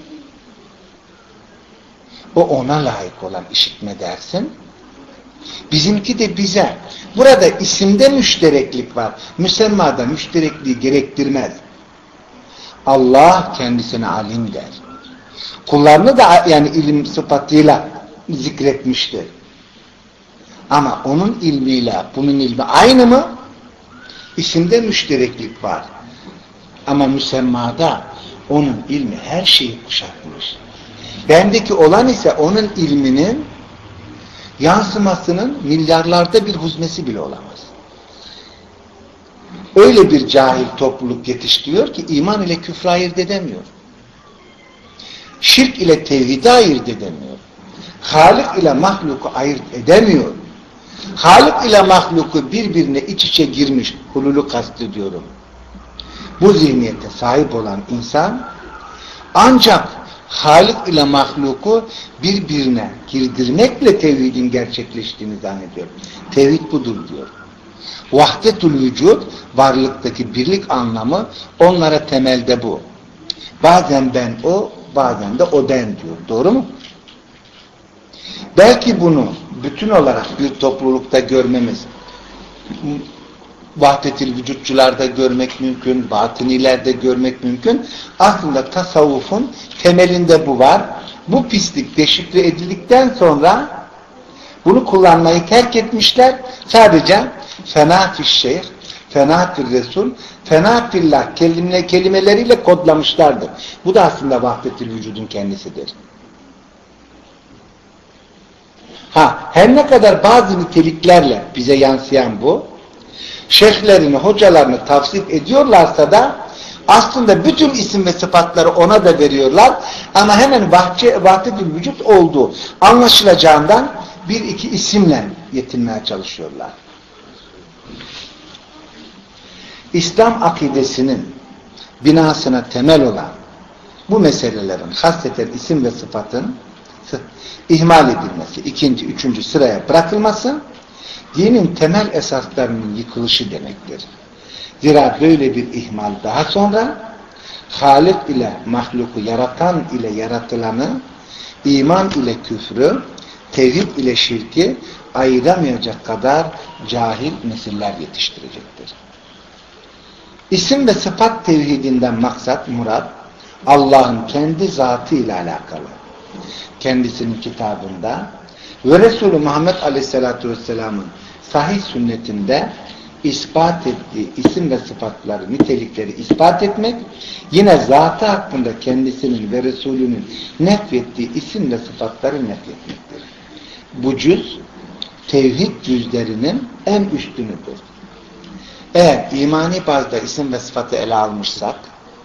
O ona layık olan işitme dersin. Bizimki de bize. Burada isimde müştereklik var. Müsemmada müşterekliği gerektirmez. Allah kendisine alim der. Kullarını da yani ilim sıfatıyla zikretmiştir. Ama onun ilmiyle bunun ilmi aynı mı? İsimde müştereklik var. Ama müsemmada onun ilmi her şeyi kuşatmış. Bendeki olan ise onun ilminin yansımasının milyarlarda bir huzmesi bile olamaz. Öyle bir cahil topluluk yetiştiriyor ki iman ile küfrü ayırt edemiyor. Şirk ile tevhidi ayırt edemiyor. Halik ile mahluku ayırt edemiyor. Halik ile mahluku birbirine iç içe girmiş, hululu kastediyorum. Bu zihniyete sahip olan insan ancak Halik ile mahluku birbirine girdirmekle tevhidin gerçekleştiğini zannediyor. Tevhid budur diyor. Vahdetül vücud, varlıktaki birlik anlamı onlara temelde bu. Bazen ben o, bazen de o ben diyor. Doğru mu? Belki bunu bütün olarak bir toplulukta görmemiz, vahdetül vücutçularda görmek mümkün, batınilerde görmek mümkün. Aslında tasavvufun temelinde bu var. Bu pislik deşifre edildikten sonra bunu kullanmayı terk etmişler. Sadece fena fiş şeyh, fena fil resul, fena fillah kelime, kelimeleriyle kodlamışlardır. Bu da aslında vahdetül vücudun kendisidir. Ha, her ne kadar bazı niteliklerle bize yansıyan bu, şeyhlerini, hocalarını tavsif ediyorlarsa da aslında bütün isim ve sıfatları ona da veriyorlar ama hemen vahdetül vücut olduğu anlaşılacağından bir iki isimle yetinmeye çalışıyorlar. İslam akidesinin binasına temel olan bu meselelerin hasreten isim ve sıfatın ihmal edilmesi, ikinci, üçüncü sıraya bırakılması dinin temel esaslarının yıkılışı demektir. Zira böyle bir ihmal daha sonra Halik ile mahluku yaratan ile yaratılanı, iman ile küfrü, tevhid ile şirki ayıramayacak kadar cahil nesiller yetiştirecektir. İsim ve sıfat tevhidinden maksat, murat, Allah'ın kendi zatı ile alakalı. Kendisinin kitabında ve Resulü Muhammed Aleyhisselatü Vesselam'ın sahih sünnetinde ispat ettiği isim ve sıfatları, nitelikleri ispat etmek, yine zatı hakkında kendisinin ve Resulünün nefrettiği isim ve sıfatları nefretmektir. Bu cüz, tevhid cüzlerinin en üstünüdür. Eğer imani bazda isim ve sıfatı ele almışsak,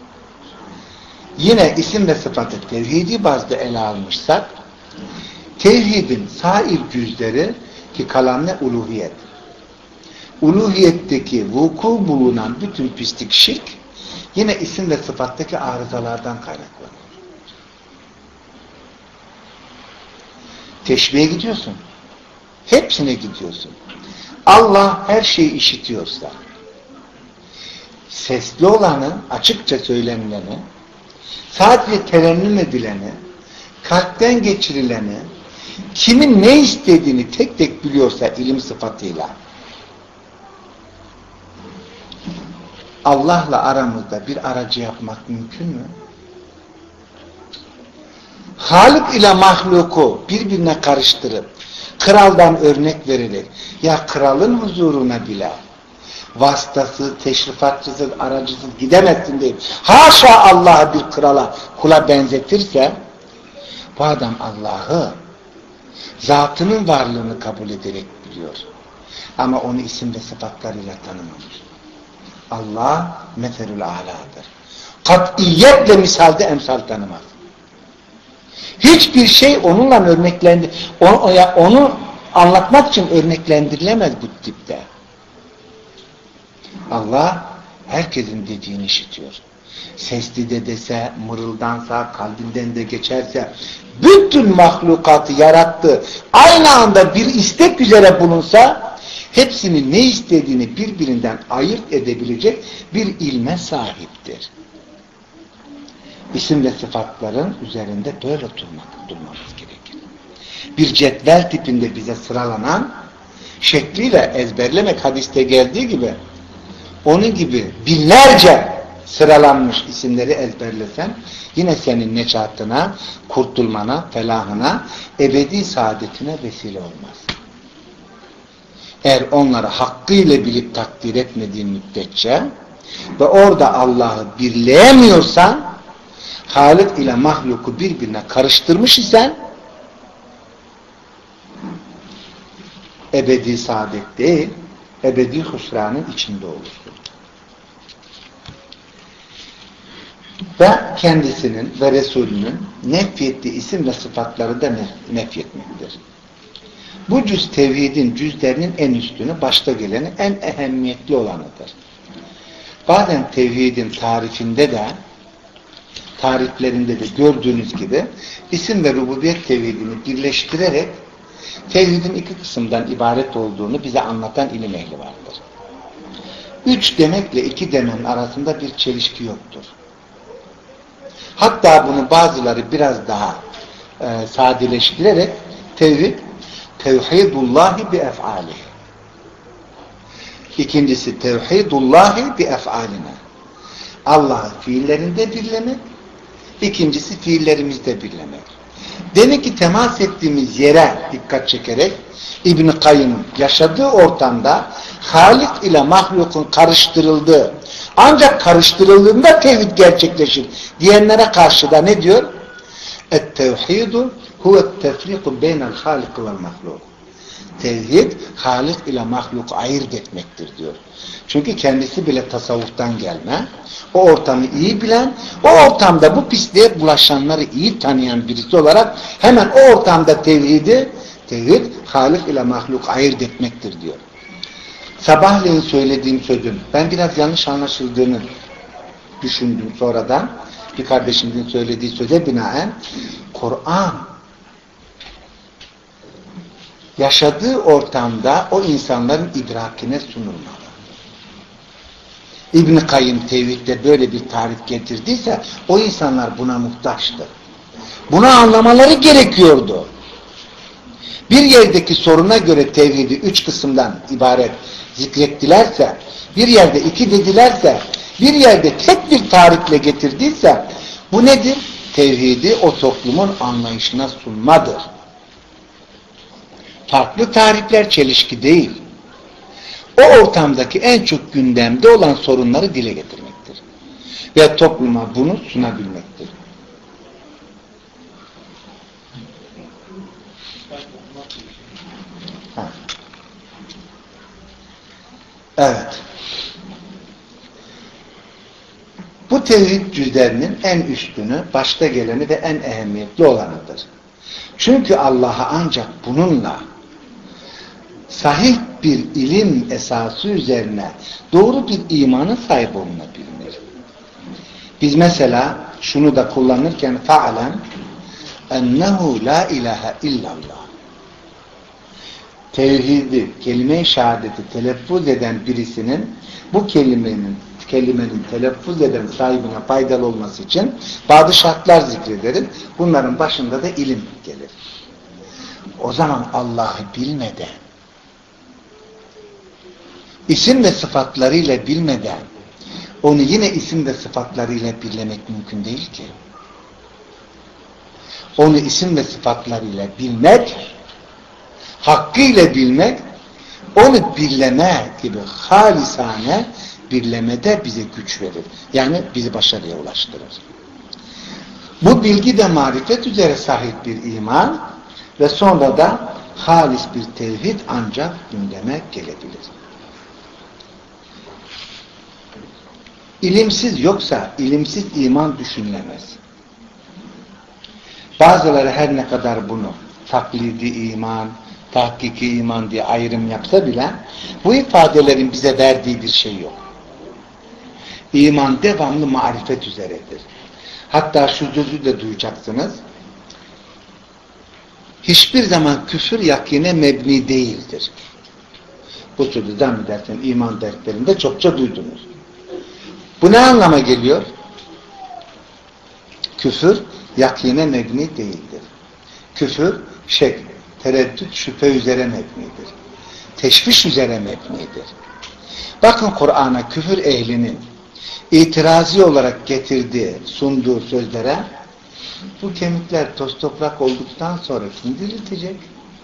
yine isim ve sıfatı tevhidi bazda ele almışsak, tevhidin sair cüzleri ki kalan ne? Uluhiyet. Uluhiyetteki vuku bulunan bütün pislik şirk, yine isim ve sıfattaki arızalardan kaynaklanır. Teşbihe gidiyorsun. Hepsine gidiyorsun. Allah her şeyi işitiyorsa, sesli olanı, açıkça söylenileni, sadece terennüm edileni, kalpten geçirileni, kimin ne istediğini tek tek biliyorsa ilim sıfatıyla, Allah'la aramızda bir aracı yapmak mümkün mü? Halik ile mahluku birbirine karıştırıp, kraldan örnek verilir. Ya kralın huzuruna bile vasıtası, teşrifatçısız, aracısız gidemezsin deyip haşa Allah'ı bir krala, kula benzetirse bu adam Allah'ı zatının varlığını kabul ederek biliyor. Ama onu isim ve sıfatlarıyla tanımamış. Allah meselül âlâdır. Katiyetle misalde emsal tanımaz. Hiçbir şey onunla örneklendi. Onu, onu anlatmak için örneklendirilemez bu tipte. Allah herkesin dediğini işitiyor. Sesli de dese, mırıldansa, kalbinden de geçerse, bütün mahlukatı yarattı. Aynı anda bir istek üzere bulunsa, hepsinin ne istediğini birbirinden ayırt edebilecek bir ilme sahiptir. İsim ve sıfatların üzerinde böyle durmak, durmamız gerekir. Bir cetvel tipinde bize sıralanan şekliyle ezberlemek hadiste geldiği gibi, onun gibi binlerce sıralanmış isimleri ezberlesen yine senin neşatına, kurtulmana, felahına, ebedi saadetine vesile olmaz. Eğer onları hakkıyla bilip takdir etmediğin müddetçe ve orada Allah'ı birleyemiyorsan, Halik ile mahluku birbirine karıştırmış isen ebedi saadet değil, ebedi husranın içinde olursun. Ve kendisinin ve Resulünün nefyettiği isim ve sıfatları da nefyetmektir. Bu cüz tevhidin cüzlerinin en üstünü, başta geleni, en ehemmiyetli olanıdır. Bazen tevhidin tarifinde de, tariflerinde de gördüğünüz gibi isim ve rububiyet tevhidini birleştirerek tevhidin iki kısımdan ibaret olduğunu bize anlatan ilim ehli vardır. Üç demekle iki demenin arasında bir çelişki yoktur. Hatta bunu bazıları biraz daha e, sadeleştirerek tevhid, tevhidullahi bi ef'alihi. İkincisi tevhidullahi bi ef'aline. Allah'ı fiillerinde birlemek, İkincisi fiillerimizde birlemek. Demek ki temas ettiğimiz yere dikkat çekerek İbn-i Kayyım'ın yaşadığı ortamda Halik ile mahlukun karıştırıldığı, ancak karıştırıldığında tevhid gerçekleşir diyenlere karşı da ne diyor? Et-tevhidu huve't-tefriku beynel halik vel mahluk. Tevhid, Halik ile mahluk ayırt etmektir diyor. Çünkü kendisi bile tasavvuftan gelme, o ortamı iyi bilen, o ortamda bu pisliğe bulaşanları iyi tanıyan birisi olarak hemen o ortamda tevhidi, tevhid, Halik ile mahluk ayırt etmektir diyor. Sabahleyin söylediğim sözün, ben biraz yanlış anlaşıldığını düşündüm sonradan, bir kardeşimizin söylediği söze binaen, Kur'an, yaşadığı ortamda o insanların idrakine sunulmalı. İbn-i Kayyım tevhidde böyle bir tarif getirdiyse o insanlar buna muhtaçtı. Bunu anlamaları gerekiyordu. Bir yerdeki soruna göre tevhidi üç kısımdan ibaret zikrettilerse, bir yerde iki dedilerse, bir yerde tek bir tarifle getirdiyse bu nedir? Tevhidi o toplumun anlayışına sunmadır. Farklı tarifler çelişki değil. O ortamdaki en çok gündemde olan sorunları dile getirmektir. Ve topluma bunu sunabilmektir. Ha. Evet. Bu tevhid cüzlerinin en üstünü, başta geleni ve en ehemmiyetli olanıdır. Çünkü Allah'a ancak bununla sahih bir ilim esası üzerine doğru bir imanın sahip olunabilir. Biz mesela şunu da kullanırken faalen ennehu la ilahe illallah. Tevhidi, kelime-i şehadeti telaffuz eden birisinin bu kelimenin kelimenin telaffuz eden sahibine faydalı olması için bazı şartlar zikrederiz. Bunların başında da ilim gelir. O zaman Allah'ı bilmeden, isim ve sıfatlarıyla bilmeden, onu yine isim ve sıfatlarıyla bilmek mümkün değil ki. Onu isim ve sıfatlarıyla bilmek, hakkıyla bilmek, onu birleme gibi halisane birlemede bize güç verir. Yani bizi başarıya ulaştırır. Bu bilgi de marifet üzere sahip bir iman ve sonra da halis bir tevhid ancak gündeme gelebilir. İlimsiz yoksa ilimsiz iman düşünülemez. Bazıları her ne kadar bunu taklidi iman, tahkiki iman diye ayrım yapsa bile bu ifadelerin bize verdiği bir şey yok. İman devamlı marifet üzeredir. Hatta şu sözü de duyacaksınız. Hiçbir zaman küfür yakine mebni değildir. Bu sözü zannedersen iman derslerinde çokça duydunuz. Bu ne anlama geliyor? Küfür yakine mebni değildir. Küfür şek, tereddüt, şüphe üzere mebnidir. Teşviş üzere mebnidir. Bakın Kur'an'a küfür ehlinin itirazi olarak getirdiği, sunduğu sözlere bu kemikler toz toprak olduktan sonra kim diriltecek?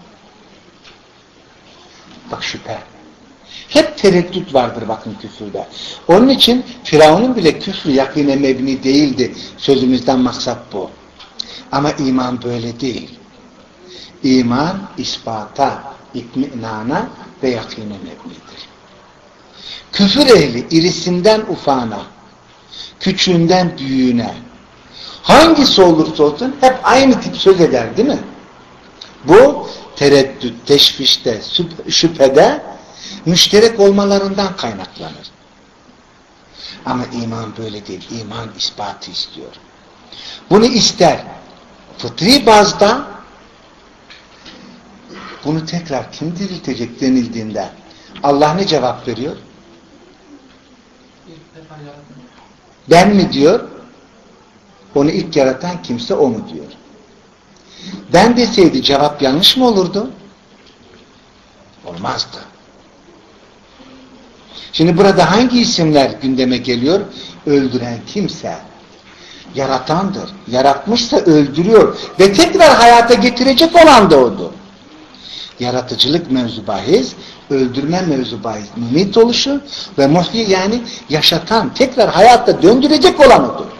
Bak şüphe. Hep tereddüt vardır bakın küfürde. Onun için Firavun'un bile küfrü yakine mebni değildi. Sözümüzden maksat bu. Ama iman böyle değil. İman ispata, itminana ve yakine mebnidir. Küfür ehli irisinden ufağına, küçüğünden büyüğüne, hangisi olursa olsun hep aynı tip söz eder değil mi? Bu tereddüt, teşvişte, şüphede müşterek olmalarından kaynaklanır. Ama iman böyle değil. İman ispatı istiyor. Bunu ister. Fıtri bazda bunu tekrar kim diriltecek denildiğinde Allah ne cevap veriyor? Ben mi diyor? Onu ilk yaratan kimse o mu diyor? Ben deseydi cevap yanlış mı olurdu? Olmazdı. Şimdi burada hangi isimler gündeme geliyor? Öldüren kimse yaratandır. Yaratmışsa öldürüyor ve tekrar hayata getirecek olan da odur. Yaratıcılık mevzu bahis, öldürme mevzu bahis, mümit oluşu ve muhyi yani yaşatan, tekrar hayatta döndürecek olan odur.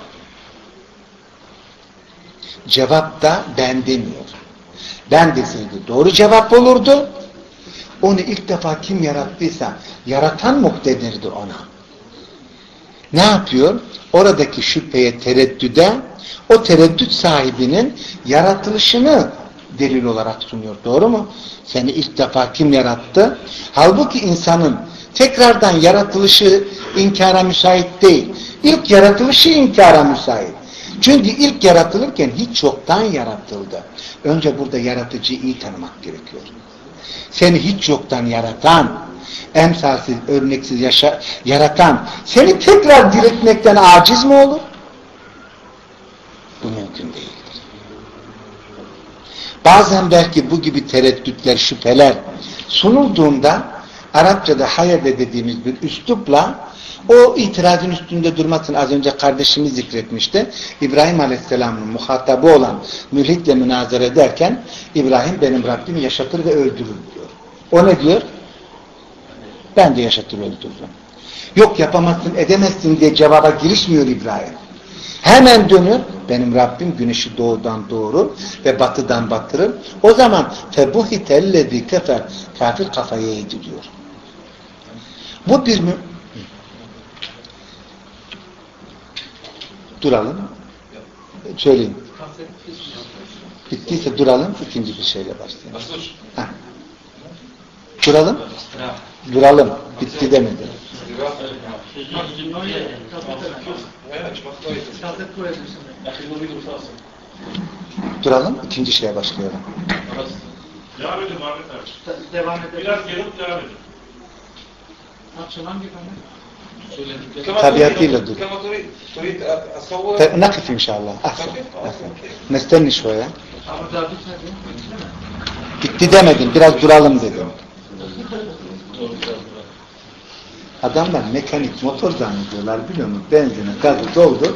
Cevap da ben demiyor. Ben deseydi doğru cevap olurdu. Onu ilk defa kim yarattıysa yaratan muktedirdir ona. Ne yapıyor? Oradaki şüpheye, tereddüde o tereddüt sahibinin yaratılışını delil olarak sunuyor. Doğru mu? Seni ilk defa kim yarattı? Halbuki insanın tekrardan yaratılışı inkara müsait değil. İlk yaratılışı inkara müsait. Çünkü ilk yaratılırken hiç yoktan yaratıldı. Önce burada yaratıcıyı iyi tanımak gerekiyor. Seni hiç yoktan yaratan, emsalsiz, örneksiz yaşa, yaratan, seni tekrar diriltmekten aciz mi olur? Bu mümkün değildir. Bazen belki bu gibi tereddütler, şüpheler sunulduğunda Arapçada hayede dediğimiz bir üslupla o itirazın üstünde durmasın. Az önce kardeşimiz zikretmişti. İbrahim Aleyhisselam'ın muhatabı olan mülhitle münazara ederken İbrahim benim Rabbim yaşatır ve öldürür diyor. O ne diyor? Ben de yaşatır öldürürüm. Yok yapamazsın edemezsin diye cevaba girişmiyor İbrahim. Hemen dönüp benim Rabbim güneşi doğudan doğurur ve batıdan batırır. O zaman febuhitellezi kefer kafir kafaya eğdi diyor. Bu bir mü... Duralım. Söyleyin. Bittiyse duralım. İkinci bir şeyle başlayalım. Heh. Duralım. Duralım. Bitti demedi. Duralım, ikinci şeye başlayalım. Devam edin Ahmet abi. Devam edelim. Biraz gelip devam edin. Açılan bir konu. Tabiatıyla dur. كما تريد تريد اصور نقف إن شاء الله. أحسن. أحسن. نستني شوية. Ama daha bitmedi. Bitti mi? Bitti demedim, biraz duralım dedim. Adamlar mekanik motor zannediyorlar, biliyor musun? Benzine, gazı doldur.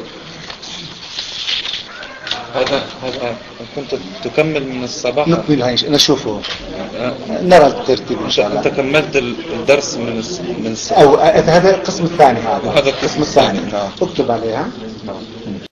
هذا هذا كنت تكمل من الصباح نكمل هاي نشوفه. نرى الترتيب إن شاء الله. انت كملت الدرس من الس- من الصباح أو هذا القسم الثاني هذا. وهذا القسم الثاني. اكتب عليها.